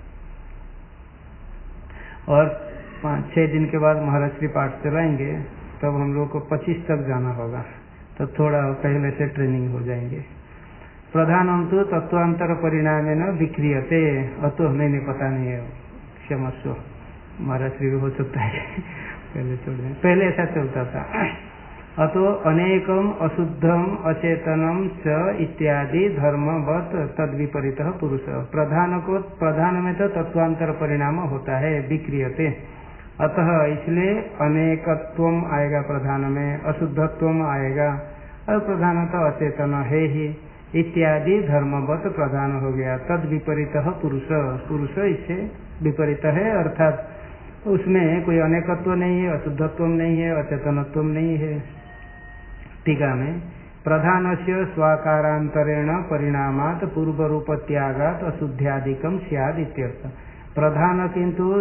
और पाँच छह दिन के बाद महाराज श्री पाठ चलाएंगे, तब हम लोग को पच्चीस तक जाना होगा, तो थोड़ा पहले से ट्रेनिंग हो जाएंगे। प्रधानम तो तत्वांतर परिणाम न विक्रियते। अतो हमें नहीं पता नहीं है, क्षमस्व। महाराज श्री हो सकता है पहले छोड़ दें, पहले ऐसा चलता था। अतो अनेकम अशुद्धम अचेतनम च इत्यादि धर्मवत तद विपरीत पुरुष। प्रधान को प्रधान में तो तत्वांतर परिणाम होता है, विक्रियते। अतः इसलिए अनेकत्वम आएगा प्रधान में, अशुद्धत्वम आएगा, और प्रधान तो अचेतन है ही, इत्यादि धर्मवत प्रधान हो गया। तद विपरीत पुरुष। पुरुष इससे विपरीत है, अर्थात उसमें कोई अनेकत्व नहीं है, अशुद्धत्व नहीं है, अचेतनत्व नहीं है। टीका में प्रधान से स्वाकारांतरेण परिणामात पूर्व रूप त्यागात अशुद्ध्यादिकम स्याद इत्यर्थ। प्रधान किंतु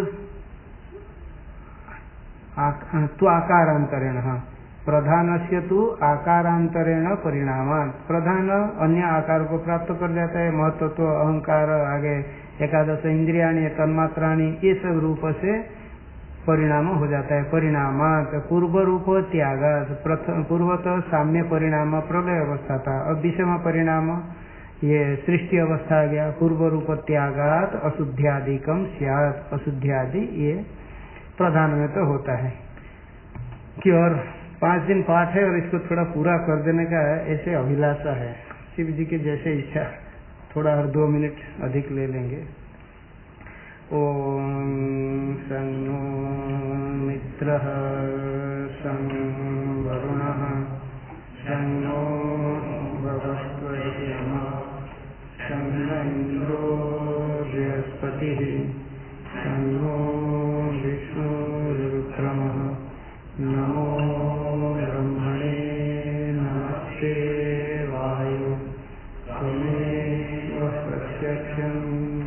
तो आकारांतरेण, प्रधान से तो आकारांतरेण परिणामात। प्रधान अन्य आकार को प्राप्त कर जाता है, महत्व अहंकार आगे एकादश इंद्रियाणि तन्मात्राणि ये सब रूप से परिणाम हो जाता है। परिणामात पूर्व रूप त्यागात। प्रथम पूर्व तो साम्य परिणाम प्रलय अवस्था था, अब विषम परिणाम ये सृष्टि अवस्था आ गया। पूर्व रूप त्यागात अशुद्ध्यादिकम स्यात्। अशुद्ध्यादि ये प्रधान में तो होता है कि और पांच दिन पाठ है और इसको थोड़ा पूरा कर देने का ऐसे अभिलाषा है। शिव जी की जैसे इच्छा, थोड़ा और दो मिनट अधिक ले लेंगे। ओम सं नो मित्रः सं वरुणः सं नो भगवत्वयमः सं इन्द्रो बृहस्पतिः सं नो विष्णुरुक्रमः। नमो ब्रह्मणे नमस्ते वायो त्वमेव प्रत्यक्षम्